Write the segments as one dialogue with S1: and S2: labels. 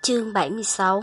S1: Chương 76.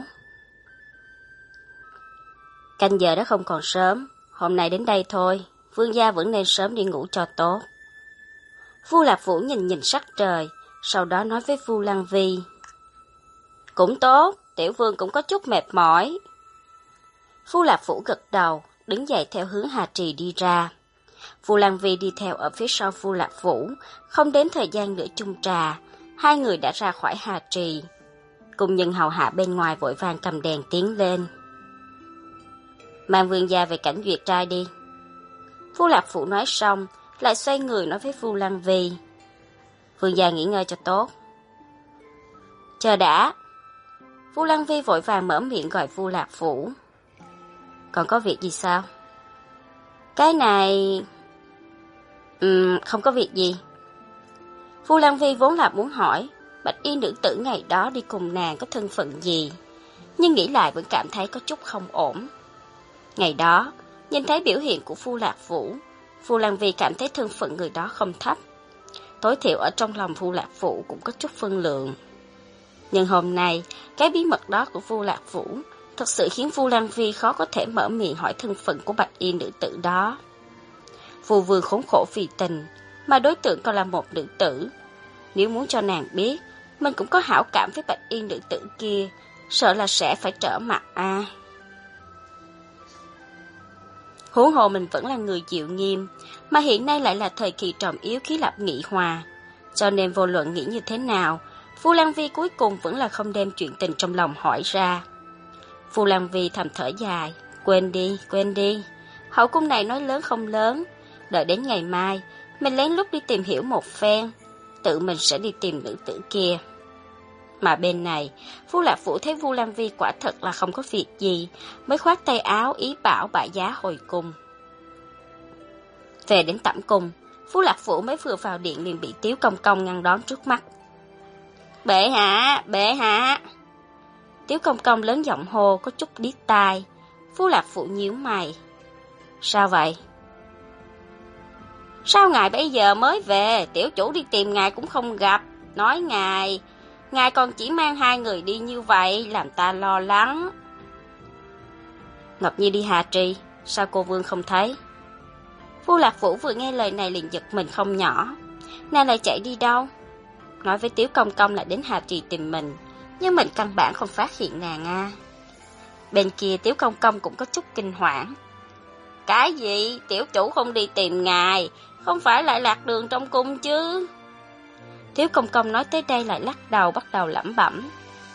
S1: Canh giờ đã không còn sớm, hôm nay đến đây thôi, vương gia vẫn nên sớm đi ngủ cho tốt. Vu Lạc Vũ nhìn sắc trời, sau đó nói với Vu Lăng Vi. Cũng tốt, tiểu vương cũng có chút mệt mỏi. Vu Lạc Vũ gật đầu, đứng dậy theo hướng Hà Trì đi ra. Vu Lăng Vi đi theo ở phía sau Vu Lạc Vũ, không đến thời gian nửa chung trà, hai người đã ra khỏi Hà Trì. Cùng nhân hầu hạ bên ngoài vội vàng cầm đèn tiến lên. Mang vương gia về cảnh duyệt trai đi. Vu Lạc Vũ nói xong, lại xoay người nói với Vu Lăng Vi. Vương gia nghỉ ngơi cho tốt. Chờ đã. Vu Lăng Vi vội vàng mở miệng gọi Vu Lạc Vũ. Còn có việc gì sao? Cái này... không có việc gì. Vu Lăng Vi vốn là muốn hỏi Bạch Y nữ tử ngày đó đi cùng nàng có thân phận gì, nhưng nghĩ lại vẫn cảm thấy có chút không ổn. Ngày đó, nhìn thấy biểu hiện của Vu Lạc Vũ, Vu Lăng Vi cảm thấy thân phận người đó không thấp. Tối thiểu ở trong lòng Vu Lạc Vũ cũng có chút phân lượng. Nhưng hôm nay, cái bí mật đó của Vu Lạc Vũ thật sự khiến Vu Lăng Vi khó có thể mở miệng hỏi thân phận của Bạch Y nữ tử đó. Vu vương khốn khổ vì tình, mà đối tượng còn là một nữ tử. Nếu muốn cho nàng biết mình cũng có hảo cảm với Bạch Y nữ tử kia, sợ là sẽ phải trở mặt a. Huống hồ mình vẫn là người chịu nghiêm, mà hiện nay lại là thời kỳ trọng yếu khí lập nghị hòa, cho nên vô luận nghĩ như thế nào, Vu Lăng Vi cuối cùng vẫn là không đem chuyện tình trong lòng hỏi ra. Vu Lăng Vi thầm thở dài, quên đi, hậu cung này nói lớn không lớn, đợi đến ngày mai, mình lén lút đi tìm hiểu một phen, tự mình sẽ đi tìm nữ tử kia. Mà bên này, Vu Lạc Vũ thấy Vu Lăng Vi quả thật là không có việc gì, mới khoát tay áo ý bảo bạ giá hồi cung. Về đến tẩm cung, Vu Lạc Vũ mới vừa vào điện liền bị Tiếu Công Công ngăn đón trước mắt. Bệ hạ! Tiếu Công Công lớn giọng hô có chút điếc tai. Vu Lạc Vũ nhíu mày. Sao vậy? Sao ngài bây giờ mới về, tiểu chủ đi tìm ngài cũng không gặp, nói ngài còn chỉ mang hai người đi như vậy, làm ta lo lắng. Ngọc Nhi đi Hà Trì, sao cô vương không thấy? Vu Lạc Vũ vừa nghe lời này liền giật mình không nhỏ. Nàng lại chạy đi đâu? Nói với Tiếu Công Công lại đến Hà Trì tìm mình, nhưng mình căn bản không phát hiện nàng a. Bên kia Tiếu Công Công cũng có chút kinh hoảng. Cái gì? Tiểu chủ không đi tìm ngài, không phải lại lạc đường trong cung chứ? Tiếu Công Công nói tới đây lại lắc đầu bắt đầu lẩm bẩm.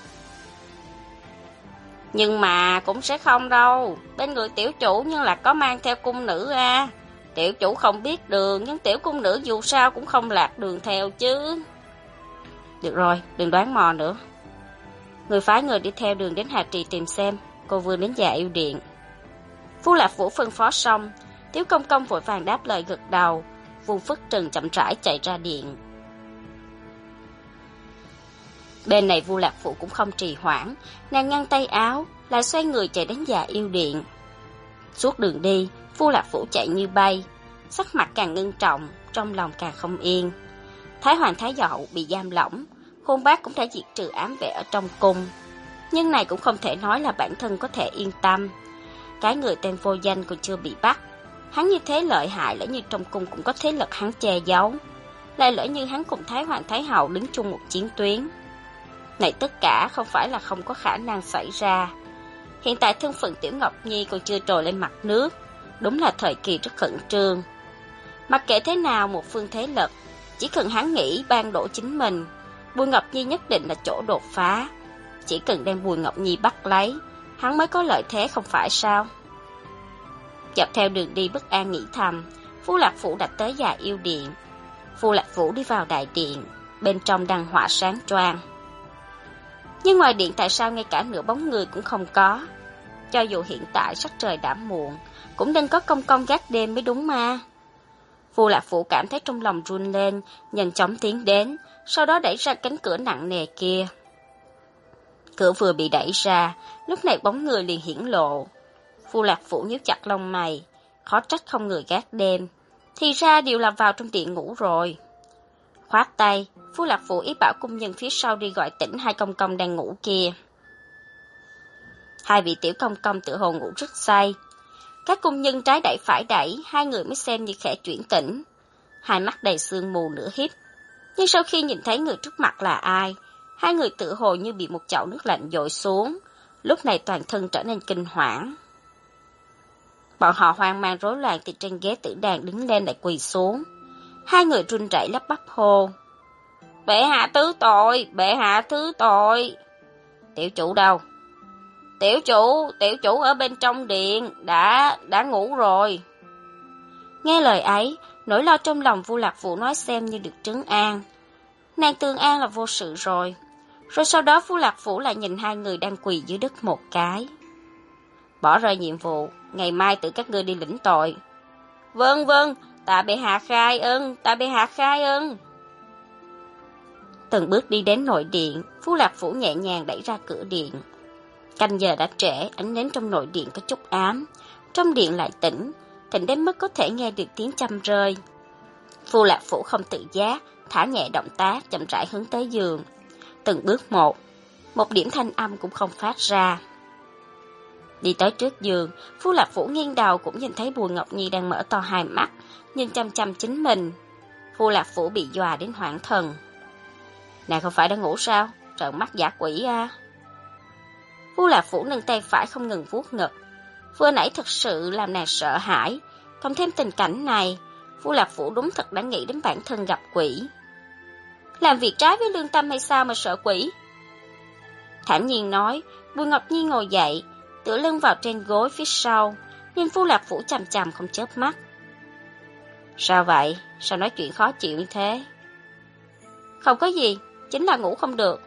S1: Nhưng mà cũng sẽ không đâu, bên người tiểu chủ nhưng là có mang theo cung nữ a. Tiểu chủ không biết đường, nhưng tiểu cung nữ dù sao cũng không lạc đường theo chứ. Được rồi, đừng đoán mò nữa. Người phái người đi theo đường đến Hà Trì tìm xem, cô vừa đến Dạ Yêu Điện. Vu Lạc Vũ phân phó xong, Tiếu Công Công vội vàng đáp lời gật đầu, Vu Phất Trừng chậm rãi chạy ra điện. Bên này Vu Lạc Vũ cũng không trì hoãn, nàng ngăn tay áo, lại xoay người chạy đến Dạ Yêu Điện. Suốt đường đi, Vu Lạc Vũ chạy như bay, sắc mặt càng ngưng trọng, trong lòng càng không yên. Thái Hoàng Thái Hậu bị giam lỏng, Hôn Bác cũng đã diệt trừ ám vệ ở trong cung, nhưng này cũng không thể nói là bản thân có thể yên tâm. Cái người tên vô danh còn chưa bị bắt, hắn như thế lợi hại, lỡ như trong cung cũng có thế lực hắn che giấu, lại lỡ như hắn cùng Thái Hoàng Thái Hậu đứng chung một chiến tuyến. Này tất cả không phải là không có khả năng xảy ra. Hiện tại thân phận Tiểu Ngọc Nhi còn chưa trồi lên mặt nước, đúng là thời kỳ rất khẩn trương. Mặc kệ thế nào một phương thế lực, chỉ cần hắn nghĩ ban đổ chính mình, Bùi Ngọc Nhi nhất định là chỗ đột phá. Chỉ cần đem Bùi Ngọc Nhi bắt lấy, hắn mới có lợi thế không phải sao? Dọc theo đường đi bất an nghĩ thầm, Vu Lạc Vũ đã tới Dạ Yêu Điện. Vu Lạc Vũ đi vào đại điện, bên trong đăng hỏa sáng choang. Nhưng ngoài điện tại sao ngay cả nửa bóng người cũng không có? Cho dù hiện tại sắc trời đã muộn, cũng nên có công công gác đêm mới đúng mà. Vu Lạc Vũ cảm thấy trong lòng run lên, nhanh chóng tiến đến, sau đó đẩy ra cánh cửa nặng nề kia. Cửa vừa bị đẩy ra, lúc này bóng người liền hiển lộ. Vu Lạc Vũ nhíu chặt lông mày, khó trách không người gác đêm, thì ra đều là vào trong điện ngủ rồi. Khoát tay, Vu Lạc Vũ ý bảo cung nhân phía sau đi gọi tỉnh hai công công đang ngủ kia. Hai vị tiểu công công tự hồ ngủ rất say. Các cung nhân trái đẩy phải đẩy, hai người mới xem như khẽ chuyển tỉnh. Hai mắt đầy sương mù nửa híp. Nhưng sau khi nhìn thấy người trước mặt là ai, hai người tự hồ như bị một chậu nước lạnh dội xuống, lúc này toàn thân trở nên kinh hoảng. Bọn họ hoang mang rối loạn từ trên ghế tử đàn đứng lên lại quỳ xuống. Hai người run rẩy lắp bắp hô: "Bệ hạ thứ tội, bệ hạ thứ tội." "Tiểu chủ đâu?" Tiểu chủ ở bên trong điện, đã ngủ rồi." Nghe lời ấy, nỗi lo trong lòng Vu Lạc Vũ nói xem như được trấn an. Nàng tương an là vô sự rồi. Rồi sau đó Vu Lạc Vũ lại nhìn hai người đang quỳ dưới đất một cái. "Bỏ rơi nhiệm vụ, ngày mai tự các ngươi đi lĩnh tội." Vâng, tạ bệ hạ khai ân, tạ bệ hạ khai ân." Từng bước đi đến nội điện, Vu Lạc Vũ nhẹ nhàng đẩy ra cửa điện. Canh giờ đã trễ, ánh nến trong nội điện có chút ám. Trong điện lại tĩnh đến mức có thể nghe được tiếng châm rơi. Vu Lạc Vũ không tự giác, thả nhẹ động tác, chậm rãi hướng tới giường. Từng bước một điểm thanh âm cũng không phát ra. Đi tới trước giường, Vu Lạc Vũ nghiêng đầu cũng nhìn thấy Bùi Ngọc Nhi đang mở to hai mắt, nhìn chăm chăm chính mình. Vu Lạc Vũ bị dọa đến hoảng thần. "Nàng không phải đã ngủ sao? Trợn mắt dã quỷ à?" Vu Lạc Vũ nâng tay phải không ngừng vuốt ngực. Vừa nãy thật sự làm nàng sợ hãi, cộng thêm tình cảnh này, Vu Lạc Vũ đúng thật đã nghĩ đến bản thân gặp quỷ. Làm việc trái với lương tâm hay sao mà sợ quỷ? Thản nhiên nói, Bùi Ngọc Nhi ngồi dậy, tựa lưng vào trên gối phía sau, nhìn Vu Lạc Vũ chằm chằm không chớp mắt. "Sao vậy? Sao nói chuyện khó chịu như thế?" "Không có gì, chính là ngủ không được."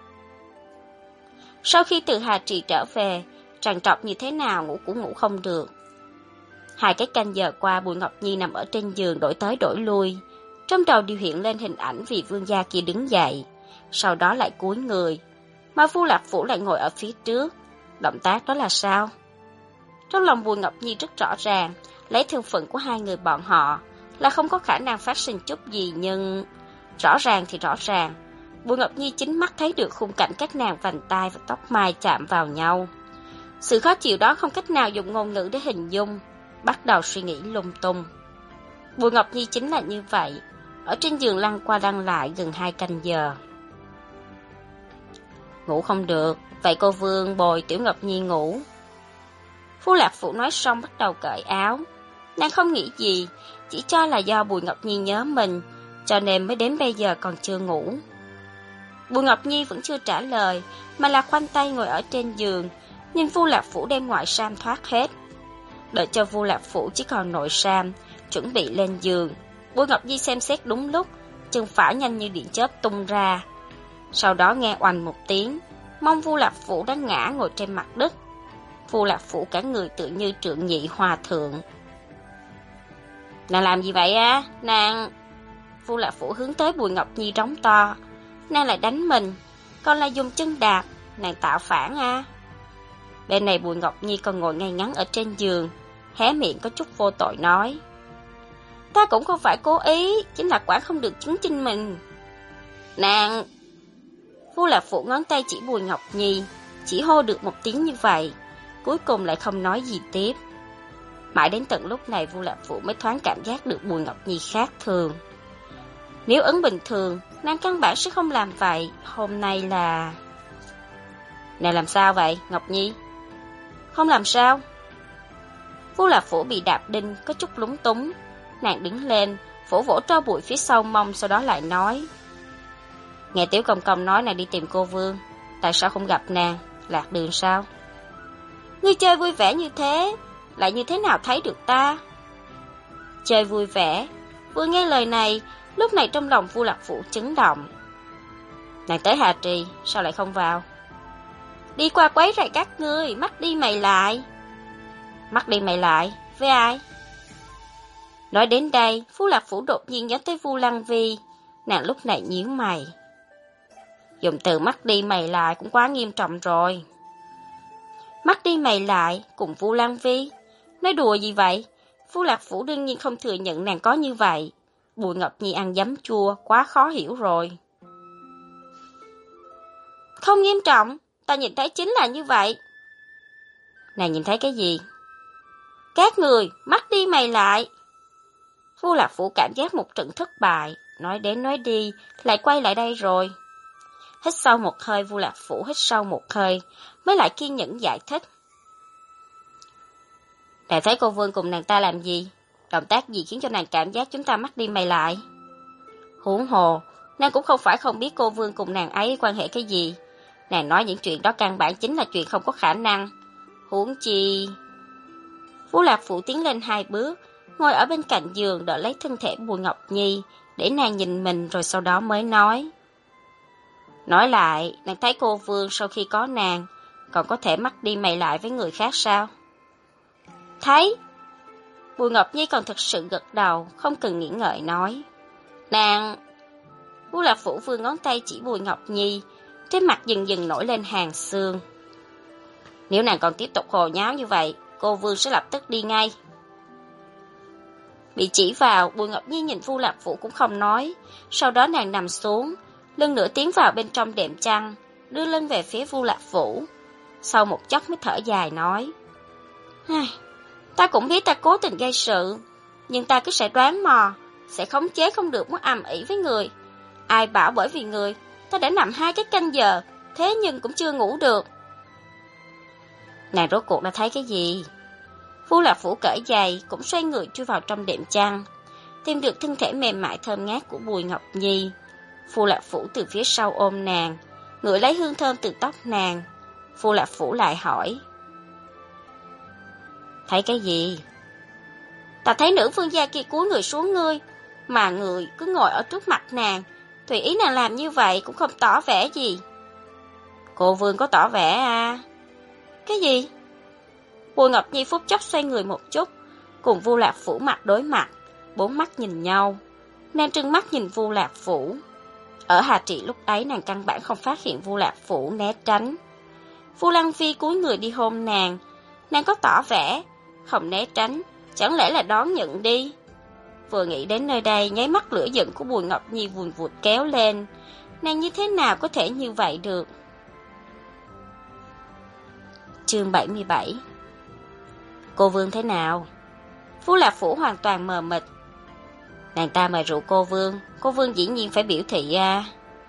S1: Sau khi từ Hà Trì trở về, trằn trọc như thế nào ngủ cũng ngủ không được. 2 cái canh giờ qua, Bùi Ngọc Nhi nằm ở trên giường đổi tới đổi lui, trong đầu đều hiện lên hình ảnh vị vương gia kia đứng dậy, sau đó lại cúi người, mà Vu Lạc Vũ lại ngồi ở phía trước. Động tác đó là sao? Trong lòng Bùi Ngọc Nhi rất rõ ràng, lấy thân phận của hai người bọn họ là không có khả năng phát sinh chút gì, nhưng rõ ràng thì rõ ràng, Bùi Ngọc Nhi chính mắt thấy được khung cảnh các nàng vành tai và tóc mai chạm vào nhau. Sự khó chịu đó không cách nào dùng ngôn ngữ để hình dung, bắt đầu suy nghĩ lung tung. Bùi Ngọc Nhi chính là như vậy, ở trên giường lăn qua lăn lại gần 2 canh giờ. "Ngủ không được, vậy cô Vương bồi Tiểu Ngọc Nhi ngủ." Vu Lạc Vũ nói xong bắt đầu cởi áo. Nàng không nghĩ gì, chỉ cho là do Bùi Ngọc Nhi nhớ mình, cho nên mới đến bây giờ còn chưa ngủ. Bùi Ngọc Nhi vẫn chưa trả lời, mà là khoanh tay ngồi ở trên giường, nhìn Vu Lạc Vũ đem ngoại sam thoát hết. Đợi cho Vu Lạc Vũ chỉ còn nội sam, chuẩn bị lên giường, Bùi Ngọc Nhi xem xét đúng lúc, chân phải nhanh như điện chớp tung ra. Sau đó nghe oanh một tiếng, mông Vu Lạc Vũ đã ngã ngồi trên mặt đất. Vu Lạc Vũ cả người tự như trượng nhị hòa thượng. "Nàng làm gì vậy á? Nàng..." Vu Lạc Vũ hướng tới Bùi Ngọc Nhi trống to. "Nàng lại đánh mình, còn là dùng chân đạp, nàng tạo phản à?" Bên này Bùi Ngọc Nhi còn ngồi ngay ngắn ở trên giường, hé miệng có chút vô tội nói, "Ta cũng không phải cố ý, chính là quản không được chứng chinh mình." "Nàng..." Vu Lạc Vũ ngón tay chỉ Bùi Ngọc Nhi, chỉ hô được một tiếng như vậy, cuối cùng lại không nói gì tiếp. Mãi đến tận lúc này Vu Lạc Vũ mới thoáng cảm giác được Bùi Ngọc Nhi khác thường. Nếu ấn bình thường, nàng căn bản sẽ không làm vậy. Hôm nay là... "Nàng làm sao vậy, Ngọc Nhi?" "Không làm sao." Vu Lạc Vũ bị đạp đinh, có chút lúng túng. Nàng đứng lên, vỗ vỗ tro bụi phía sau mông, sau đó lại nói, "Nghe Tiểu Công Công nói nàng đi tìm cô Vương, tại sao không gặp nàng, lạc đường sao?" "Ngươi chơi vui vẻ như thế, lại như thế nào thấy được ta?" "Chơi vui vẻ." Vừa nghe lời này, lúc này trong lòng Vu Lạc Vũ chấn động. "Nàng tới Hà Trì, sao lại không vào?" "Đi qua quấy rầy các ngươi, mắt đi mày lại." "Mắt đi mày lại, với ai?" Nói đến đây, Vu Lạc Vũ đột nhiên nhớ tới Vu Lăng Vi. Nàng lúc này nhíu mày. Dùng từ mắt đi mày lại cũng quá nghiêm trọng rồi. Mắt đi mày lại cùng Vu Lăng Vi, nói đùa gì vậy? Vu Lạc Vũ đương nhiên không thừa nhận nàng có như vậy. Bùi Ngọc Nhi ăn giấm chua, quá khó hiểu rồi. "Không nghiêm trọng, ta nhìn thấy chính là như vậy." Nàng nhìn thấy cái gì? Các người, mắt đi mày lại. Vu Lạc Phủ cảm giác một trận thất bại, nói đến nói đi, lại quay lại đây rồi. Hít sâu một hơi, Vu Lạc Phủ hít sâu một hơi, mới lại kiên nhẫn giải thích. Nàng thấy cô Vương cùng nàng ta làm gì? Động tác gì khiến cho nàng cảm giác chúng ta mắt đi mày lại? Huống hồ, nàng cũng không phải không biết cô Vương cùng nàng ấy quan hệ cái gì. Nàng nói những chuyện đó căn bản chính là chuyện không có khả năng. Huống chi... Vu Lạc Phủ tiến lên 2 bước, ngồi ở bên cạnh giường đỡ lấy thân thể Bùi Ngọc Nhi, để nàng nhìn mình rồi sau đó mới nói. Nói lại, nàng thấy cô Vương sau khi có nàng, còn có thể mắt đi mày lại với người khác sao? Thấy. Bùi Ngọc Nhi còn thực sự gật đầu, không cần nghĩ ngợi nói. Nàng... Vu Lạc Phủ vươn ngón tay chỉ Bùi Ngọc Nhi, trên mặt dần dần nổi lên hàng xương. Nếu nàng còn tiếp tục hồ nháo như vậy, cô Vương sẽ lập tức đi ngay. Bị chỉ vào, Bùi Ngọc Nhi nhìn Vu Lạc Phủ cũng không nói, sau đó nàng nằm xuống, lưng nửa tiến vào bên trong đệm chăn, đưa lưng về phía Vu Lạc Phủ. Sau một chốc mới thở dài nói. Ta cũng biết ta cố tình gây sự, nhưng ta cứ sẽ đoán mò, sẽ khống chế không được muốn ầm ĩ với người. Ai bảo bởi vì người, ta đã nằm 2 cái canh giờ, thế nhưng cũng chưa ngủ được. Nàng rốt cuộc đã thấy cái gì? Vu Lạc Phủ cởi giày, cũng xoay người chui vào trong đệm chăn, tìm được thân thể mềm mại thơm ngát của Bùi Ngọc Nhi. Vu Lạc Phủ từ phía sau ôm nàng, ngửi lấy hương thơm từ tóc nàng. Vu Lạc Phủ lại hỏi. Thấy cái gì? Ta thấy nữ vương gia kia cúi người xuống ngươi, mà người cứ ngồi ở trước mặt nàng, tùy ý nàng làm như vậy cũng không tỏ vẻ gì. Cô Vương có tỏ vẻ à? Cái gì? Bùi Ngọc Nhi phút chốc xoay người một chút, cùng Vu Lạc Phủ mặt đối mặt, 4 mắt nhìn nhau. Nàng trừng mắt nhìn Vu Lạc Phủ. Ở Hà Trị lúc ấy nàng căn bản không phát hiện Vu Lạc Phủ né tránh. Vu Lăng Phi cúi người đi hôn nàng có tỏ vẻ, không né tránh, chẳng lẽ là đón nhận đi. Vừa nghĩ đến nơi đây, nháy mắt lửa giận của Bùi Ngọc Nhi vùn vụt kéo lên. Nàng như thế nào có thể như vậy được? Chương 77. Cô Vương thế nào? Vu Lạc Phủ hoàn toàn mờ mịt. Nàng ta mời rượu cô Vương dĩ nhiên phải biểu thị à.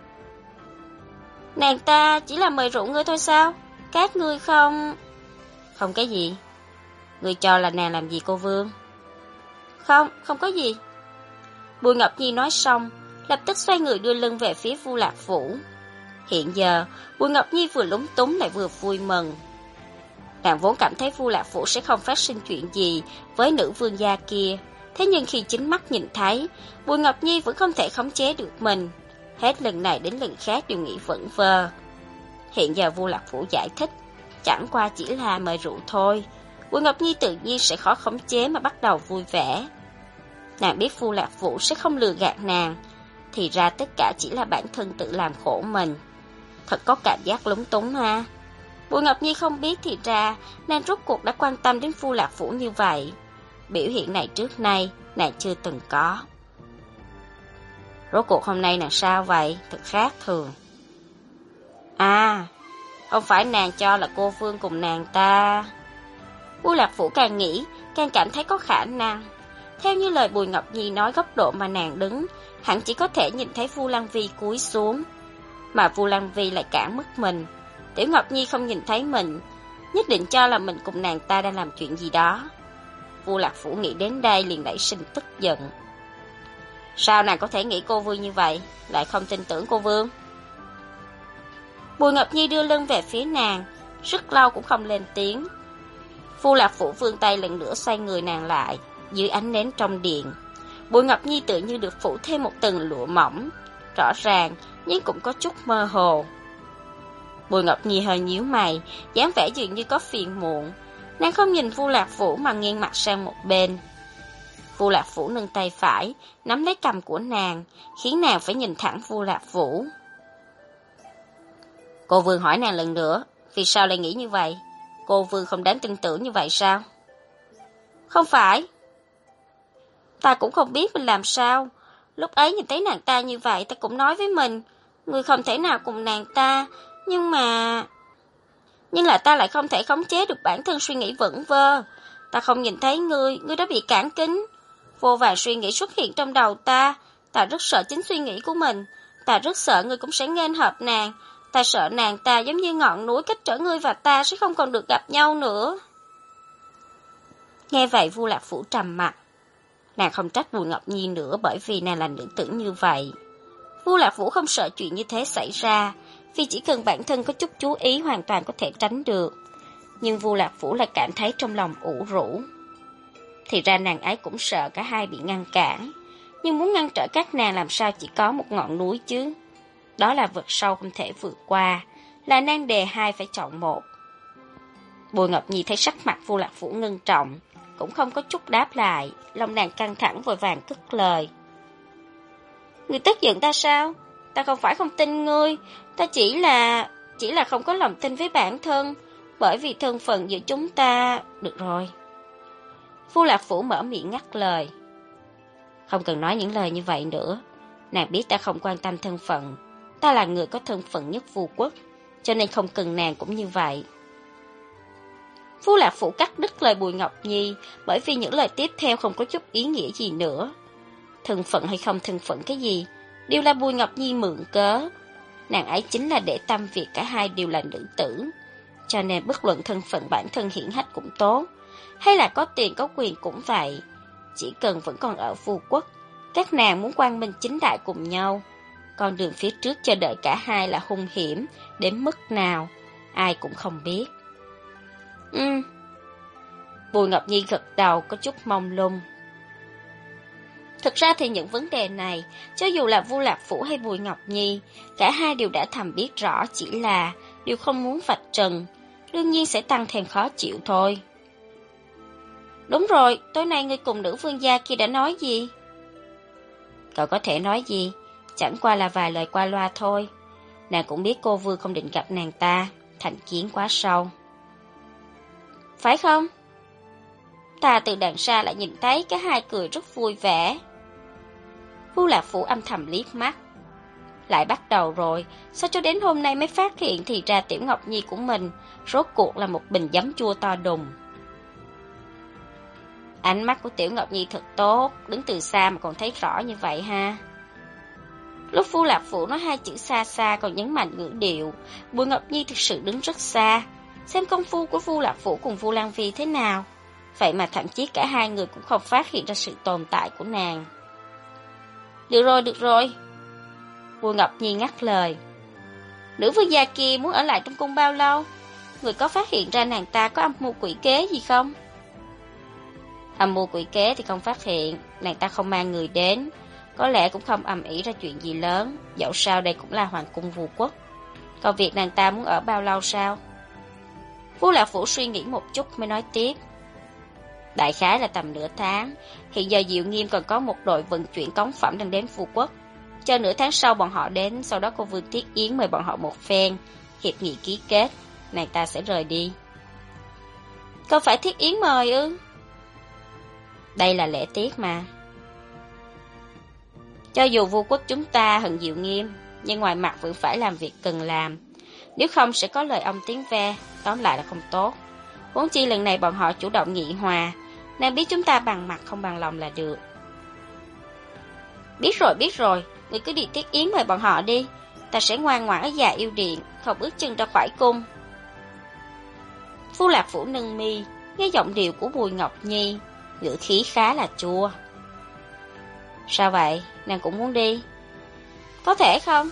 S1: Nàng ta chỉ là mời rượu ngươi thôi sao? Các ngươi không... Không cái gì? Ngươi cho là nàng làm gì cô Vương? Không có gì. Bùi Ngọc Nhi nói xong, lập tức xoay người đưa lưng về phía Vu Lạc Phủ. Hiện giờ, Bùi Ngọc Nhi vừa lúng túng lại vừa vui mừng. Nàng vốn cảm thấy Vu Lạc Phủ sẽ không phát sinh chuyện gì với nữ vương gia kia, thế nhưng khi chính mắt nhìn thấy, Bùi Ngọc Nhi vẫn không thể khống chế được mình. Hết lần này đến lần khác đều nghĩ vẩn vơ. Hiện giờ Vu Lạc Phủ giải thích, chẳng qua chỉ là mời rượu thôi. Bùi Ngọc Nhi tự nhiên sẽ khó khống chế mà bắt đầu vui vẻ. Nàng biết Vu Lạc Phủ sẽ không lừa gạt nàng, thì ra tất cả chỉ là bản thân tự làm khổ mình. Thật có cảm giác lúng túng ha. Bùi Ngọc Nhi không biết thì ra nàng rốt cuộc đã quan tâm đến Vu Lạc Phủ như vậy. Biểu hiện này trước nay nàng chưa từng có. Rốt cuộc hôm nay nàng sao vậy? Thật khác thường. À, không phải nàng cho là cô Vương cùng nàng ta. Vu Lạc Phủ càng nghĩ càng cảm thấy có khả năng. Theo như lời Bùi Ngọc Nhi nói, góc độ mà nàng đứng, hẳn chỉ có thể nhìn thấy Vu Lăng Vi cúi xuống, mà Vu Lăng Vi lại cản mất mình. Tiểu Ngọc Nhi không nhìn thấy mình, nhất định cho là mình cùng nàng ta đang làm chuyện gì đó. Vu Lạc Phủ nghĩ đến đây liền nảy sinh tức giận. Sao nàng có thể nghĩ cô Vương như vậy, lại không tin tưởng cô Vương? Bùi Ngọc Nhi đưa lưng về phía nàng, rất lâu cũng không lên tiếng. Vu Lạc Phủ vươn tay lần nữa xoay người nàng lại, dưới ánh nến trong điện. Bùi Ngọc Nhi tự như được phủ thêm một tầng lụa mỏng, rõ ràng nhưng cũng có chút mơ hồ. Bùi Ngọc Nhi hơi nhíu mày, dáng vẻ dường như có phiền muộn. Nàng không nhìn Vu Lạc Phủ mà nghiêng mặt sang một bên. Vu Lạc Phủ nâng tay phải, nắm lấy cằm của nàng, khiến nàng phải nhìn thẳng Vu Lạc Phủ. Cô Vương hỏi nàng lần nữa, vì sao lại nghĩ như vậy? Cô Vương không đáng tin tưởng như vậy sao? Không phải. Ta cũng không biết mình làm sao. Lúc ấy nhìn thấy nàng ta như vậy, ta cũng nói với mình, người không thể nào cùng nàng ta, nhưng mà... Nhưng là ta lại không thể khống chế được bản thân suy nghĩ vẩn vơ. Ta không nhìn thấy ngươi đã bị cản kính. Vô vàn suy nghĩ xuất hiện trong đầu ta. Ta rất sợ chính suy nghĩ của mình. Ta rất sợ ngươi cũng sẽ nghênh hợp nàng. Ta sợ nàng ta giống như ngọn núi cách trở ngươi và ta sẽ không còn được gặp nhau nữa. Nghe vậy Vu Lạc Phủ trầm mặt. Nàng không trách Bùi Ngọc Nhi nữa bởi vì nàng là nữ tử như vậy. Vu Lạc Vũ không sợ chuyện như thế xảy ra, vì chỉ cần bản thân có chút chú ý hoàn toàn có thể tránh được. Nhưng Vu Lạc Vũ lại cảm thấy trong lòng ủ rũ. Thì ra nàng ấy cũng sợ cả hai bị ngăn cản, nhưng muốn ngăn trở các nàng làm sao chỉ có một ngọn núi chứ. Đó là vực sâu không thể vượt qua, là nan đề hai phải chọn một. Bùi Ngọc Nhi thấy sắc mặt Vu Lạc Vũ ngưng trọng, cũng không có chút đáp lại, lòng nàng căng thẳng vội vàng cất lời. Ngươi tức giận ta sao? Ta không phải không tin ngươi, ta chỉ là không có lòng tin với bản thân, bởi vì thân phận giữa chúng ta... Được rồi. Vu Lạc Vũ mở miệng ngắt lời. Không cần nói những lời như vậy nữa. Nàng biết ta không quan tâm thân phận. Ta là người có thân phận nhất Vu quốc, cho nên không cần nàng cũng như vậy. Vu Lạc Vũ cắt đứt lời Bùi Ngọc Nhi, bởi vì những lời tiếp theo không có chút ý nghĩa gì nữa. Thân phận hay không thân phận cái gì, đều là Bùi Ngọc Nhi mượn cớ. Nàng ấy chính là để tâm việc cả hai đều là nữ tử, cho nên bất luận thân phận bản thân hiển hách cũng tốt, hay là có tiền có quyền cũng vậy. Chỉ cần vẫn còn ở Vu quốc, các nàng muốn quang minh chính đại cùng nhau. Con đường phía trước chờ đợi cả hai là hung hiểm, đến mức nào, ai cũng không biết. Bùi Ngọc Nhi gật đầu có chút mông lung. Thực ra thì những vấn đề này, cho dù là Vu Lạc Phủ hay Bùi Ngọc Nhi, cả hai đều đã thầm biết rõ, chỉ là đều không muốn vạch trần, đương nhiên sẽ tăng thêm khó chịu thôi. Đúng rồi, tối nay ngươi cùng nữ vương gia kia đã nói gì? Cậu có thể nói gì, chẳng qua là vài lời qua loa thôi. Nàng cũng biết cô vương không định gặp nàng ta, thành kiến quá sâu. Phải không? Ta từ đằng xa lại nhìn thấy cả hai cười rất vui vẻ. Vu Lạc Phủ âm thầm liếc mắt. Lại bắt đầu rồi, sao cho đến hôm nay mới phát hiện thì ra Tiểu Ngọc Nhi của mình rốt cuộc là một bình giấm chua to đùng. Ánh mắt của Tiểu Ngọc Nhi thật tốt, đứng từ xa mà còn thấy rõ như vậy ha. Lúc Vu Lạc Phủ nói hai chữ xa xa còn nhấn mạnh ngữ điệu, Bùi Ngọc Nhi thực sự đứng rất xa, xem công phu của Vu Lạc Phủ cùng Vu Lan Vi thế nào. Vậy mà thậm chí cả hai người cũng không phát hiện ra sự tồn tại của nàng. Được rồi. Bùi Ngọc Nhi ngắt lời. Nữ vương gia kia muốn ở lại trong cung bao lâu? Người có phát hiện ra nàng ta có âm mưu quỷ kế gì không? Âm mưu quỷ kế thì không phát hiện, nàng ta không mang người đến, có lẽ cũng không ầm ĩ ra chuyện gì lớn, dẫu sao đây cũng là hoàng cung Vu quốc. Còn việc nàng ta muốn ở bao lâu sao? Vu Lạc Phủ suy nghĩ một chút mới nói tiếp. Đại khái là tầm nửa tháng, hiện giờ Diệu Nghiêm còn có một đội vận chuyển cống phẩm đang đến Vu quốc. Chờ nửa tháng sau bọn họ đến, sau đó cô Vương Tiết Yến mời bọn họ một phen, hiệp nghị ký kết, nàng ta sẽ rời đi. Không phải Thiết Yến mời ư? Đây là lễ tiết mà. Cho dù Vu quốc chúng ta hận Diệu Nghiêm, nhưng ngoài mặt vẫn phải làm việc cần làm. Nếu không sẽ có lời ông tiếng ve, tóm lại là không tốt. Huống chi lần này bọn họ chủ động nghị hòa, nàng biết chúng ta bằng mặt không bằng lòng là được. Biết rồi, người cứ đi Tiết Yến mời bọn họ đi. Ta sẽ ngoan ngoãn ở Già Yêu Điện, không bước chân ra khỏi cung. Vu Lạc Phủ nâng mi, nghe giọng điệu của Bùi Ngọc Nhi, ngữ khí khá là chua. Sao vậy, nàng cũng muốn đi? Có thể không?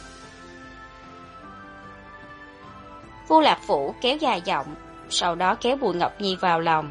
S1: Vu Lạc Phủ kéo dài giọng, sau đó kéo Bùi Ngọc Nhi vào lòng.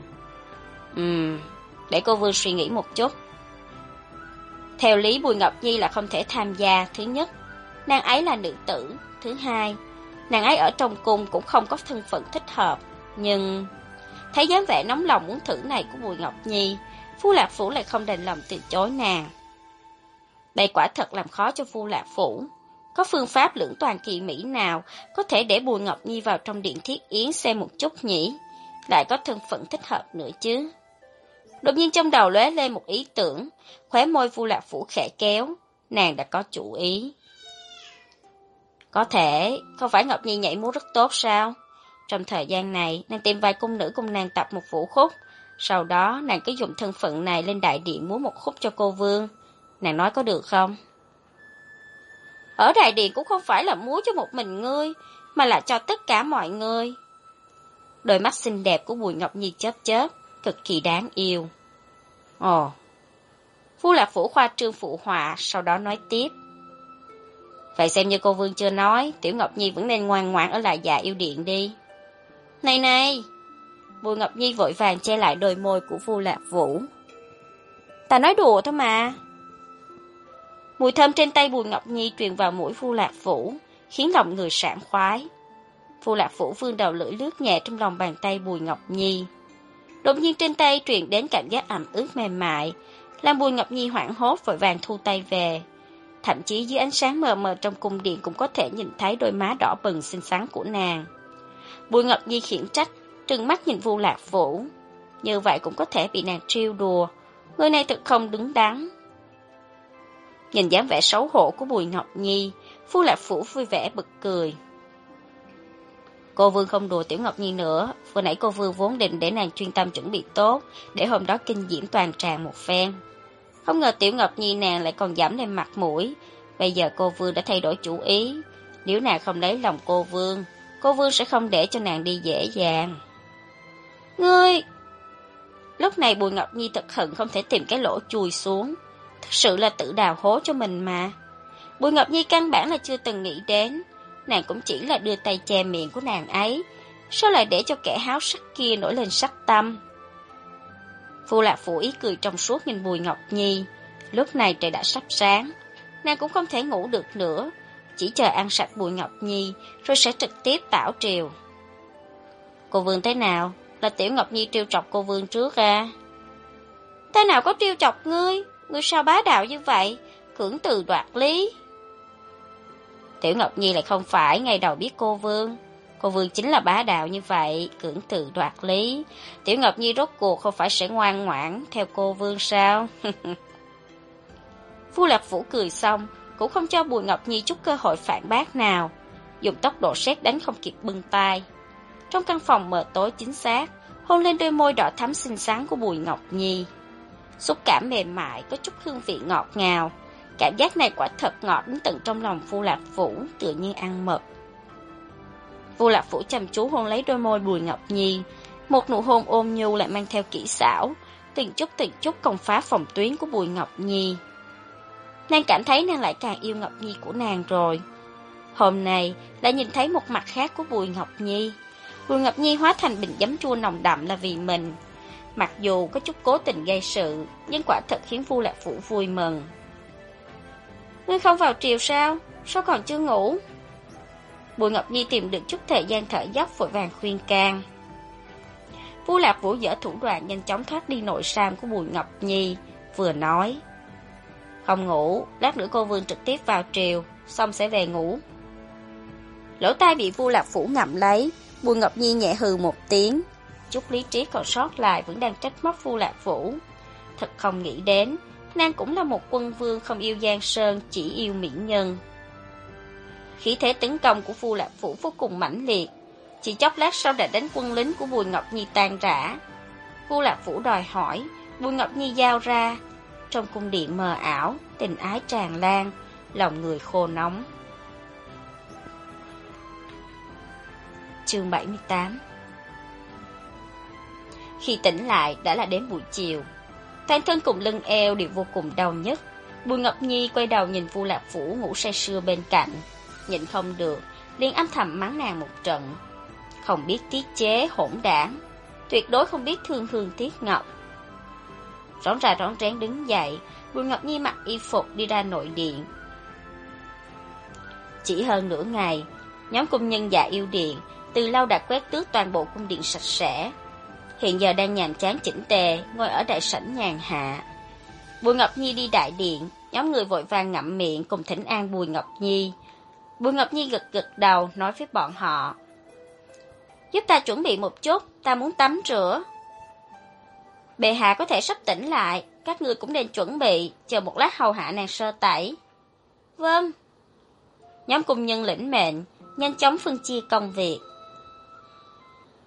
S1: Để cô Vương suy nghĩ một chút. Theo lý Bùi Ngọc Nhi là không thể tham gia. Thứ nhất, nàng ấy là nữ tử. Thứ hai, nàng ấy ở trong cung cũng không có thân phận thích hợp. Nhưng thấy dáng vẻ nóng lòng muốn thử này của Bùi Ngọc Nhi, Vu Lạc Phủ lại không đành lòng từ chối nàng. Đây quả thật làm khó cho Vu Lạc Phủ. Có phương pháp lưỡng toàn kỳ mỹ nào có thể để Bùi Ngọc Nhi vào trong điện Thiết Yến xem một chút nhỉ? Lại có thân phận thích hợp nữa chứ. Đột nhiên trong đầu lóe lên một ý tưởng, khóe môi Vu Lạc Phủ khẽ kéo, nàng đã có chủ ý. Có thể, không phải Ngọc Nhi nhảy múa rất tốt sao? Trong thời gian này, nàng tìm vài cung nữ cùng nàng tập một vũ khúc. Sau đó, nàng cứ dùng thân phận này lên đại điện múa một khúc cho cô vương. Nàng nói có được không? Ở đại điện cũng không phải là múa cho một mình ngươi, mà là cho tất cả mọi người. Đôi mắt xinh đẹp của Bùi Ngọc Nhi chớp chớp, cực kỳ đáng yêu. Ồ. Phu Lạc Phủ khoa trương phụ họa, sau đó nói tiếp. Vậy xem như cô vương chưa nói, Tiểu Ngọc Nhi vẫn nên ngoan ngoãn ở lại Dạ Yêu Điện đi. Này này! Bùi Ngọc Nhi vội vàng che lại đôi môi của Phu Lạc Vũ. Ta nói đùa thôi mà. Mùi thơm trên tay Bùi Ngọc Nhi truyền vào mũi Phu Lạc Vũ, khiến lòng người sảng khoái. Phu Lạc Vũ vươn đầu lưỡi lướt nhẹ trong lòng bàn tay Bùi Ngọc Nhi. Đột nhiên trên tay truyền đến cảm giác ẩm ướt mềm mại, làm Bùi Ngọc Nhi hoảng hốt vội vàng thu tay về. Thậm chí dưới ánh sáng mờ mờ trong cung điện cũng có thể nhìn thấy đôi má đỏ bừng xinh xắn của nàng. Bùi Ngọc Nhi khiển trách, trừng mắt nhìn Phu Lạc Vũ. Như vậy cũng có thể bị nàng trêu đùa, người này thật không đứng đắn. Nhìn dáng vẻ xấu hổ của Bùi Ngọc Nhi, Phu Lạc Vũ vui vẻ bật cười. Cô vương không đùa Tiểu Ngọc Nhi nữa, vừa nãy cô vương vốn định để nàng chuyên tâm chuẩn bị tốt, để hôm đó kinh diễm toàn tràng một phen. Không ngờ Tiểu Ngọc Nhi nàng lại còn giảm lên mặt mũi, bây giờ cô vương đã thay đổi chủ ý. Nếu nàng không lấy lòng cô vương sẽ không để cho nàng đi dễ dàng. Ngươi! Lúc này Bùi Ngọc Nhi thật hận không thể tìm cái lỗ chui xuống, thật sự là tự đào hố cho mình mà. Bùi Ngọc Nhi căn bản là chưa từng nghĩ đến, nàng cũng chỉ là đưa tay che miệng của nàng ấy, sao lại để cho kẻ háo sắc kia nổi lên sắc tâm. Phu Lạc Vũ ý cười trong suốt nhìn Bùi Ngọc Nhi. Lúc này trời đã sắp sáng, nàng cũng không thể ngủ được nữa, chỉ chờ ăn sạch Bùi Ngọc Nhi rồi sẽ trực tiếp tảo triều. Cô vương thế nào? Là Tiểu Ngọc Nhi trêu chọc cô vương trước à? Ta nào có trêu chọc ngươi? Ngươi sao bá đạo như vậy? Cưỡng từ đoạt lý. Tiểu Ngọc Nhi lại không phải ngày đầu biết cô vương. Cô vương chính là bá đạo như vậy, cưỡng từ đoạt lý. Tiểu Ngọc Nhi rốt cuộc không phải sẽ ngoan ngoãn theo cô vương sao? Phu Lạc Vũ cười xong, cũng không cho Bùi Ngọc Nhi chút cơ hội phản bác nào, dùng tốc độ sét đánh không kịp bưng tay. Trong căn phòng mờ tối chính xác, hôn lên đôi môi đỏ thắm xinh xắn của Bùi Ngọc Nhi. Xúc cảm mềm mại, có chút hương vị ngọt ngào. Cảm giác này quả thật ngọt đến tận trong lòng Phu Lạc Vũ, tựa như ăn mật. Phu Lạc Vũ chăm chú hôn lấy đôi môi Bùi Ngọc Nhi, một nụ hôn ôn nhu lại mang theo kỹ xảo, từng chút công phá phòng tuyến của Bùi Ngọc Nhi. Nàng cảm thấy nàng lại càng yêu Ngọc Nhi của nàng rồi. Hôm nay lại nhìn thấy một mặt khác của Bùi Ngọc Nhi. Bùi Ngọc Nhi hóa thành bình giấm chua nồng đậm là vì mình. Mặc dù có chút cố tình gây sự, nhưng quả thật khiến Phu Lạc Vũ vui mừng. Ngươi không vào triều sao? Sao còn chưa ngủ? Bùi Ngọc Nhi tìm được chút thời gian thở dốc vội vàng khuyên can. Phu Lạc Vũ dở thủ đoạn nhanh chóng thoát đi nội sam của Bùi Ngọc Nhi, vừa nói. Không ngủ, lát nữa cô vương trực tiếp vào triều, xong sẽ về ngủ. Lỗ tai bị Phu Lạc Vũ ngậm lấy, Bùi Ngọc Nhi nhẹ hừ một tiếng. Chút lý trí còn sót lại vẫn đang trách móc Phu Lạc Vũ. Thật không nghĩ đến, nàng cũng là một quân vương không yêu giang sơn, chỉ yêu mỹ nhân. Khí thế tấn công của Phu Lạc Vũ vô cùng mãnh liệt, chỉ chốc lát sau đã đánh quân lính của Bùi Ngọc Nhi tan rã. Phu Lạc Vũ đòi hỏi, Bùi Ngọc Nhi giao ra. Trong cung điện mờ ảo, tình ái tràn lan, lòng người khô nóng. Chương 78. Khi tỉnh lại đã là đến buổi chiều, toàn thân cùng lưng eo đều vô cùng đau nhức. Bùi Ngọc Nhi quay đầu nhìn Phu Lạc Vũ ngủ say sưa bên cạnh, nhịn không được, liền âm thầm mắng nàng một trận. Không biết tiết chế, hỗn đảng, tuyệt đối không biết thương hương tiếc ngọc. Rón ra rón rén đứng dậy, Bùi Ngọc Nhi mặc y phục đi ra nội điện. Chỉ hơn nửa ngày, nhóm cung nhân Dạ Yêu Điện từ lâu đã quét tước toàn bộ cung điện sạch sẽ. Hiện giờ đang nhàn chán chỉnh tề, ngồi ở đại sảnh nhàn hạ. Bùi Ngọc Nhi đi đại điện, nhóm người vội vàng ngậm miệng cùng thỉnh an Bùi Ngọc Nhi. Bùi Ngọc Nhi gật gật đầu nói với bọn họ. Giúp ta chuẩn bị một chút, ta muốn tắm rửa. Bệ hạ có thể sắp tỉnh lại, các ngươi cũng nên chuẩn bị, chờ một lát hầu hạ nàng sơ tẩy. Vâng. Nhóm cung nhân lĩnh mệnh, nhanh chóng phân chia công việc.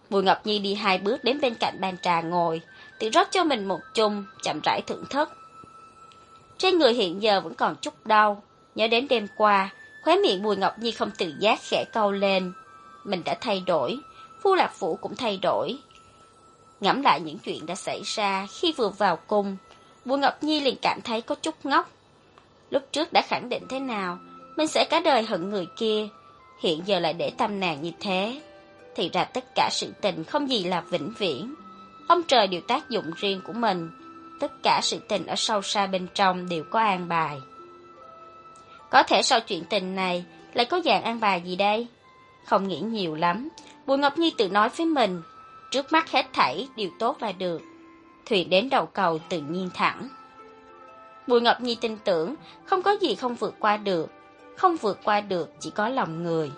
S1: Bùi Ngọc Nhi đi 2 bước đến bên cạnh bàn trà ngồi, tự rót cho mình một chung, chậm rãi thưởng thức. Trên người hiện giờ vẫn còn chút đau, nhớ đến đêm qua, khóe miệng Bùi Ngọc Nhi không tự giác khẽ cau lên. Mình đã thay đổi, Phu Lạc Phủ cũng thay đổi. Ngẫm lại những chuyện đã xảy ra khi vừa vào cung, Bùi Ngọc Nhi liền cảm thấy có chút ngốc. Lúc trước đã khẳng định thế nào, mình sẽ cả đời hận người kia, hiện giờ lại để tâm nàng như thế. Thì ra tất cả sự tình không gì là vĩnh viễn. Ông trời đều tác dụng riêng của mình, tất cả sự tình ở sâu xa bên trong đều có an bài. Có thể sau chuyện tình này lại có dạng an bài gì đây? Không nghĩ nhiều lắm, Bùi Ngọc Nhi tự nói với mình, trước mắt hết thảy đều tốt là được. Thuyền đến đầu cầu tự nhiên thẳng. Bùi Ngọc Nhi tin tưởng không có gì không vượt qua được, không vượt qua được chỉ có lòng người.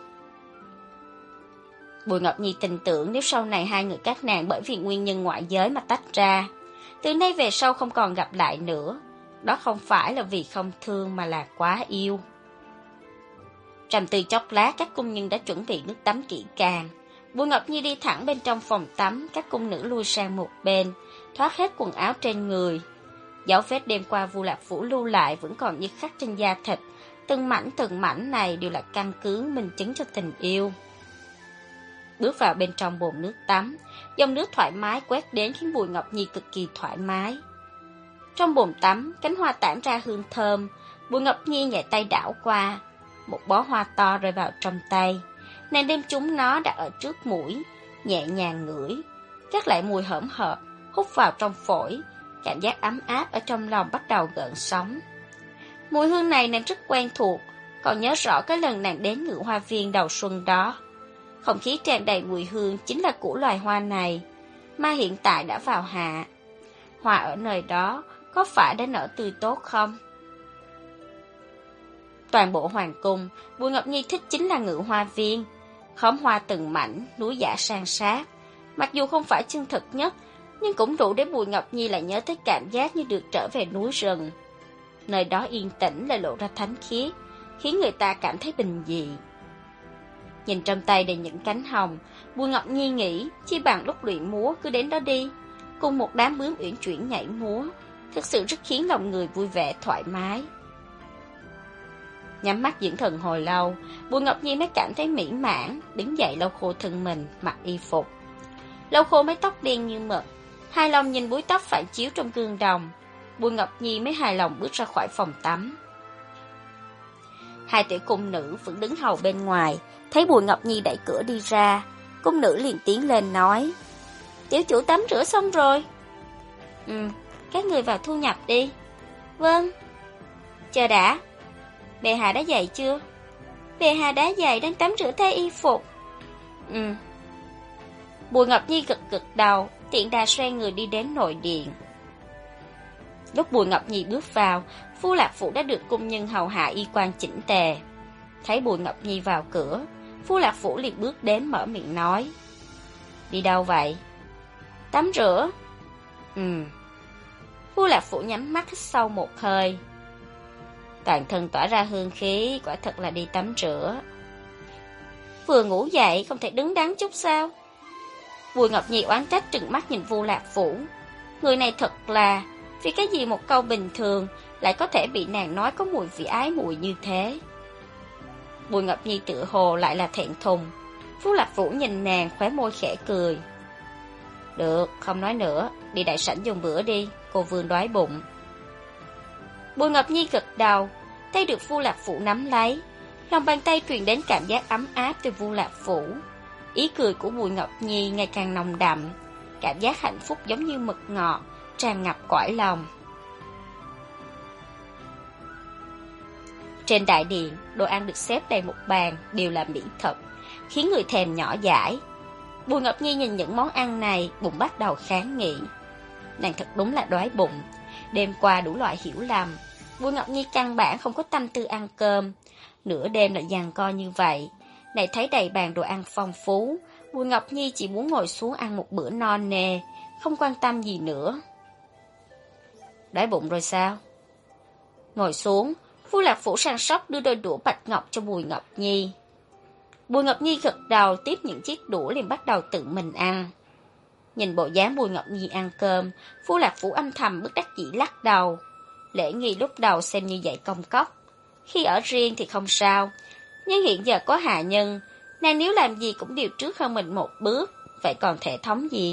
S1: Bùi Ngọc Nhi tin tưởng nếu sau này hai người các nàng bởi vì nguyên nhân ngoại giới mà tách ra, từ nay về sau không còn gặp lại nữa, đó không phải là vì không thương mà là quá yêu. Trầm tư chốc lát, các cung nhân đã chuẩn bị nước tắm kỹ càng. Bùi Ngọc Nhi đi thẳng bên trong phòng tắm, các cung nữ lui sang một bên, thoát hết quần áo trên người. Dấu vết đêm qua Vu Lạc Phủ lưu lại vẫn còn như khắc trên da thịt, từng mảnh này đều là căn cứ minh chứng cho tình yêu. Bước vào bên trong bồn nước tắm, dòng nước thoải mái quét đến khiến Bùi Ngọc Nhi cực kỳ thoải mái. Trong bồn tắm, cánh hoa tản ra hương thơm, Bùi Ngọc Nhi nhẹ tay đảo qua, một bó hoa to rơi vào trong tay. Nàng đem chúng nó đặt ở trước mũi, nhẹ nhàng ngửi, các loại mùi hởm hợp, hút vào trong phổi, cảm giác ấm áp ở trong lòng bắt đầu gợn sóng. Mùi hương này nàng rất quen thuộc, còn nhớ rõ cái lần nàng đến Ngự Hoa Viên đầu xuân đó. Không khí tràn đầy mùi hương chính là của loài hoa này, mà hiện tại đã vào hạ. Hoa ở nơi đó có phải đã nở tươi tốt không? Toàn bộ hoàng cung, Bùi Ngọc Nhi thích chính là Ngự Hoa Viên. Khóm hoa từng mảnh, núi giả san sát. Mặc dù không phải chân thực nhất, nhưng cũng đủ để Bùi Ngọc Nhi lại nhớ tới cảm giác như được trở về núi rừng. Nơi đó yên tĩnh lại lộ ra thánh khiết, khiến người ta cảm thấy bình dị. Nhìn trong tay đầy những cánh hồng, Bùi Ngọc Nhi nghĩ chi bằng lúc luyện múa cứ đến đó đi, cùng một đám bướm uyển chuyển nhảy múa, thực sự rất khiến lòng người vui vẻ thoải mái. Nhắm mắt dưỡng thần hồi lâu, Bùi Ngọc Nhi mới cảm thấy mỹ mãn, đứng dậy lau khô thân mình, mặc y phục. Lau khô mái tóc đen như mực, hài lòng nhìn búi tóc phản chiếu trong gương đồng, Bùi Ngọc Nhi mới hài lòng bước ra khỏi phòng tắm. Hai tiểu cung nữ vẫn đứng hầu bên ngoài, thấy Bùi Ngọc Nhi đẩy cửa đi ra, cung nữ liền tiến lên nói: "Tiểu chủ tắm rửa xong rồi." Các người vào thu nhập đi." "Vâng." "Chờ đã, bệ hạ đã dậy chưa?" "Bệ hạ đã dậy, đang tắm rửa thay y phục." Bùi Ngọc Nhi gật gật đầu, tiện đà xoay người đi đến nội điện. Lúc Bùi Ngọc Nhi bước vào, Phu Lạc Phủ đã được cung nhân hầu hạ y quan chỉnh tề. Thấy Bùi Ngọc Nhi vào cửa, Phu Lạc Phủ liền bước đến mở miệng nói: "Đi đâu vậy?" "Tắm rửa." Phu Lạc Phủ nhắm mắt hít sâu một hơi. Toàn thân tỏa ra hương khí, quả thật là đi tắm rửa. Vừa ngủ dậy không thể đứng đắn chút sao? Bùi Ngọc Nhi oán trách trừng mắt nhìn Vu Lạc Phủ. Người này thật là, vì cái gì một câu bình thường lại có thể bị nàng nói có mùi vị ái mùi như thế. Bùi Ngọc Nhi tự hồ lại là thẹn thùng. Vu Lạc Phủ nhìn nàng khóe môi khẽ cười. Được, không nói nữa, đi đại sảnh dùng bữa đi, cô vương đói bụng. Bùi Ngọc Nhi gật đầu, tay được Vu Lạc Phủ nắm lấy, lòng bàn tay truyền đến cảm giác ấm áp từ Vu Lạc Phủ. Ý cười của Bùi Ngọc Nhi ngày càng nồng đậm, cảm giác hạnh phúc giống như mật ngọt, tràn ngập cõi lòng. Trên đại điện, đồ ăn được xếp đầy một bàn, đều là mỹ thực, khiến người thèm nhỏ dãi. Bùi Ngọc Nhi nhìn những món ăn này, bụng bắt đầu kháng nghị. Nàng thật đúng là đói bụng. Đêm qua đủ loại hiểu lầm, Bùi Ngọc Nhi căn bản không có tâm tư ăn cơm. Nửa đêm lại giằng co như vậy, này thấy đầy bàn đồ ăn phong phú, Bùi Ngọc Nhi chỉ muốn ngồi xuống ăn một bữa no nê, không quan tâm gì nữa. Đói bụng rồi sao? Ngồi xuống, Vu Lạc Phủ săn sóc đưa đôi đũa bạch ngọc cho Bùi Ngọc Nhi. Bùi Ngọc Nhi gật đầu, tiếp những chiếc đũa liền bắt đầu tự mình ăn. Nhìn bộ dáng Bùi Ngọc Nhi ăn cơm, Phu Lạc Phủ âm thầm bất đắc dĩ lắc đầu. Lễ nghi lúc đầu xem như vậy công cốc. Khi ở riêng thì không sao, nhưng hiện giờ có hạ nhân, nàng nếu làm gì cũng điều trước hơn mình một bước, vậy còn thể thống gì?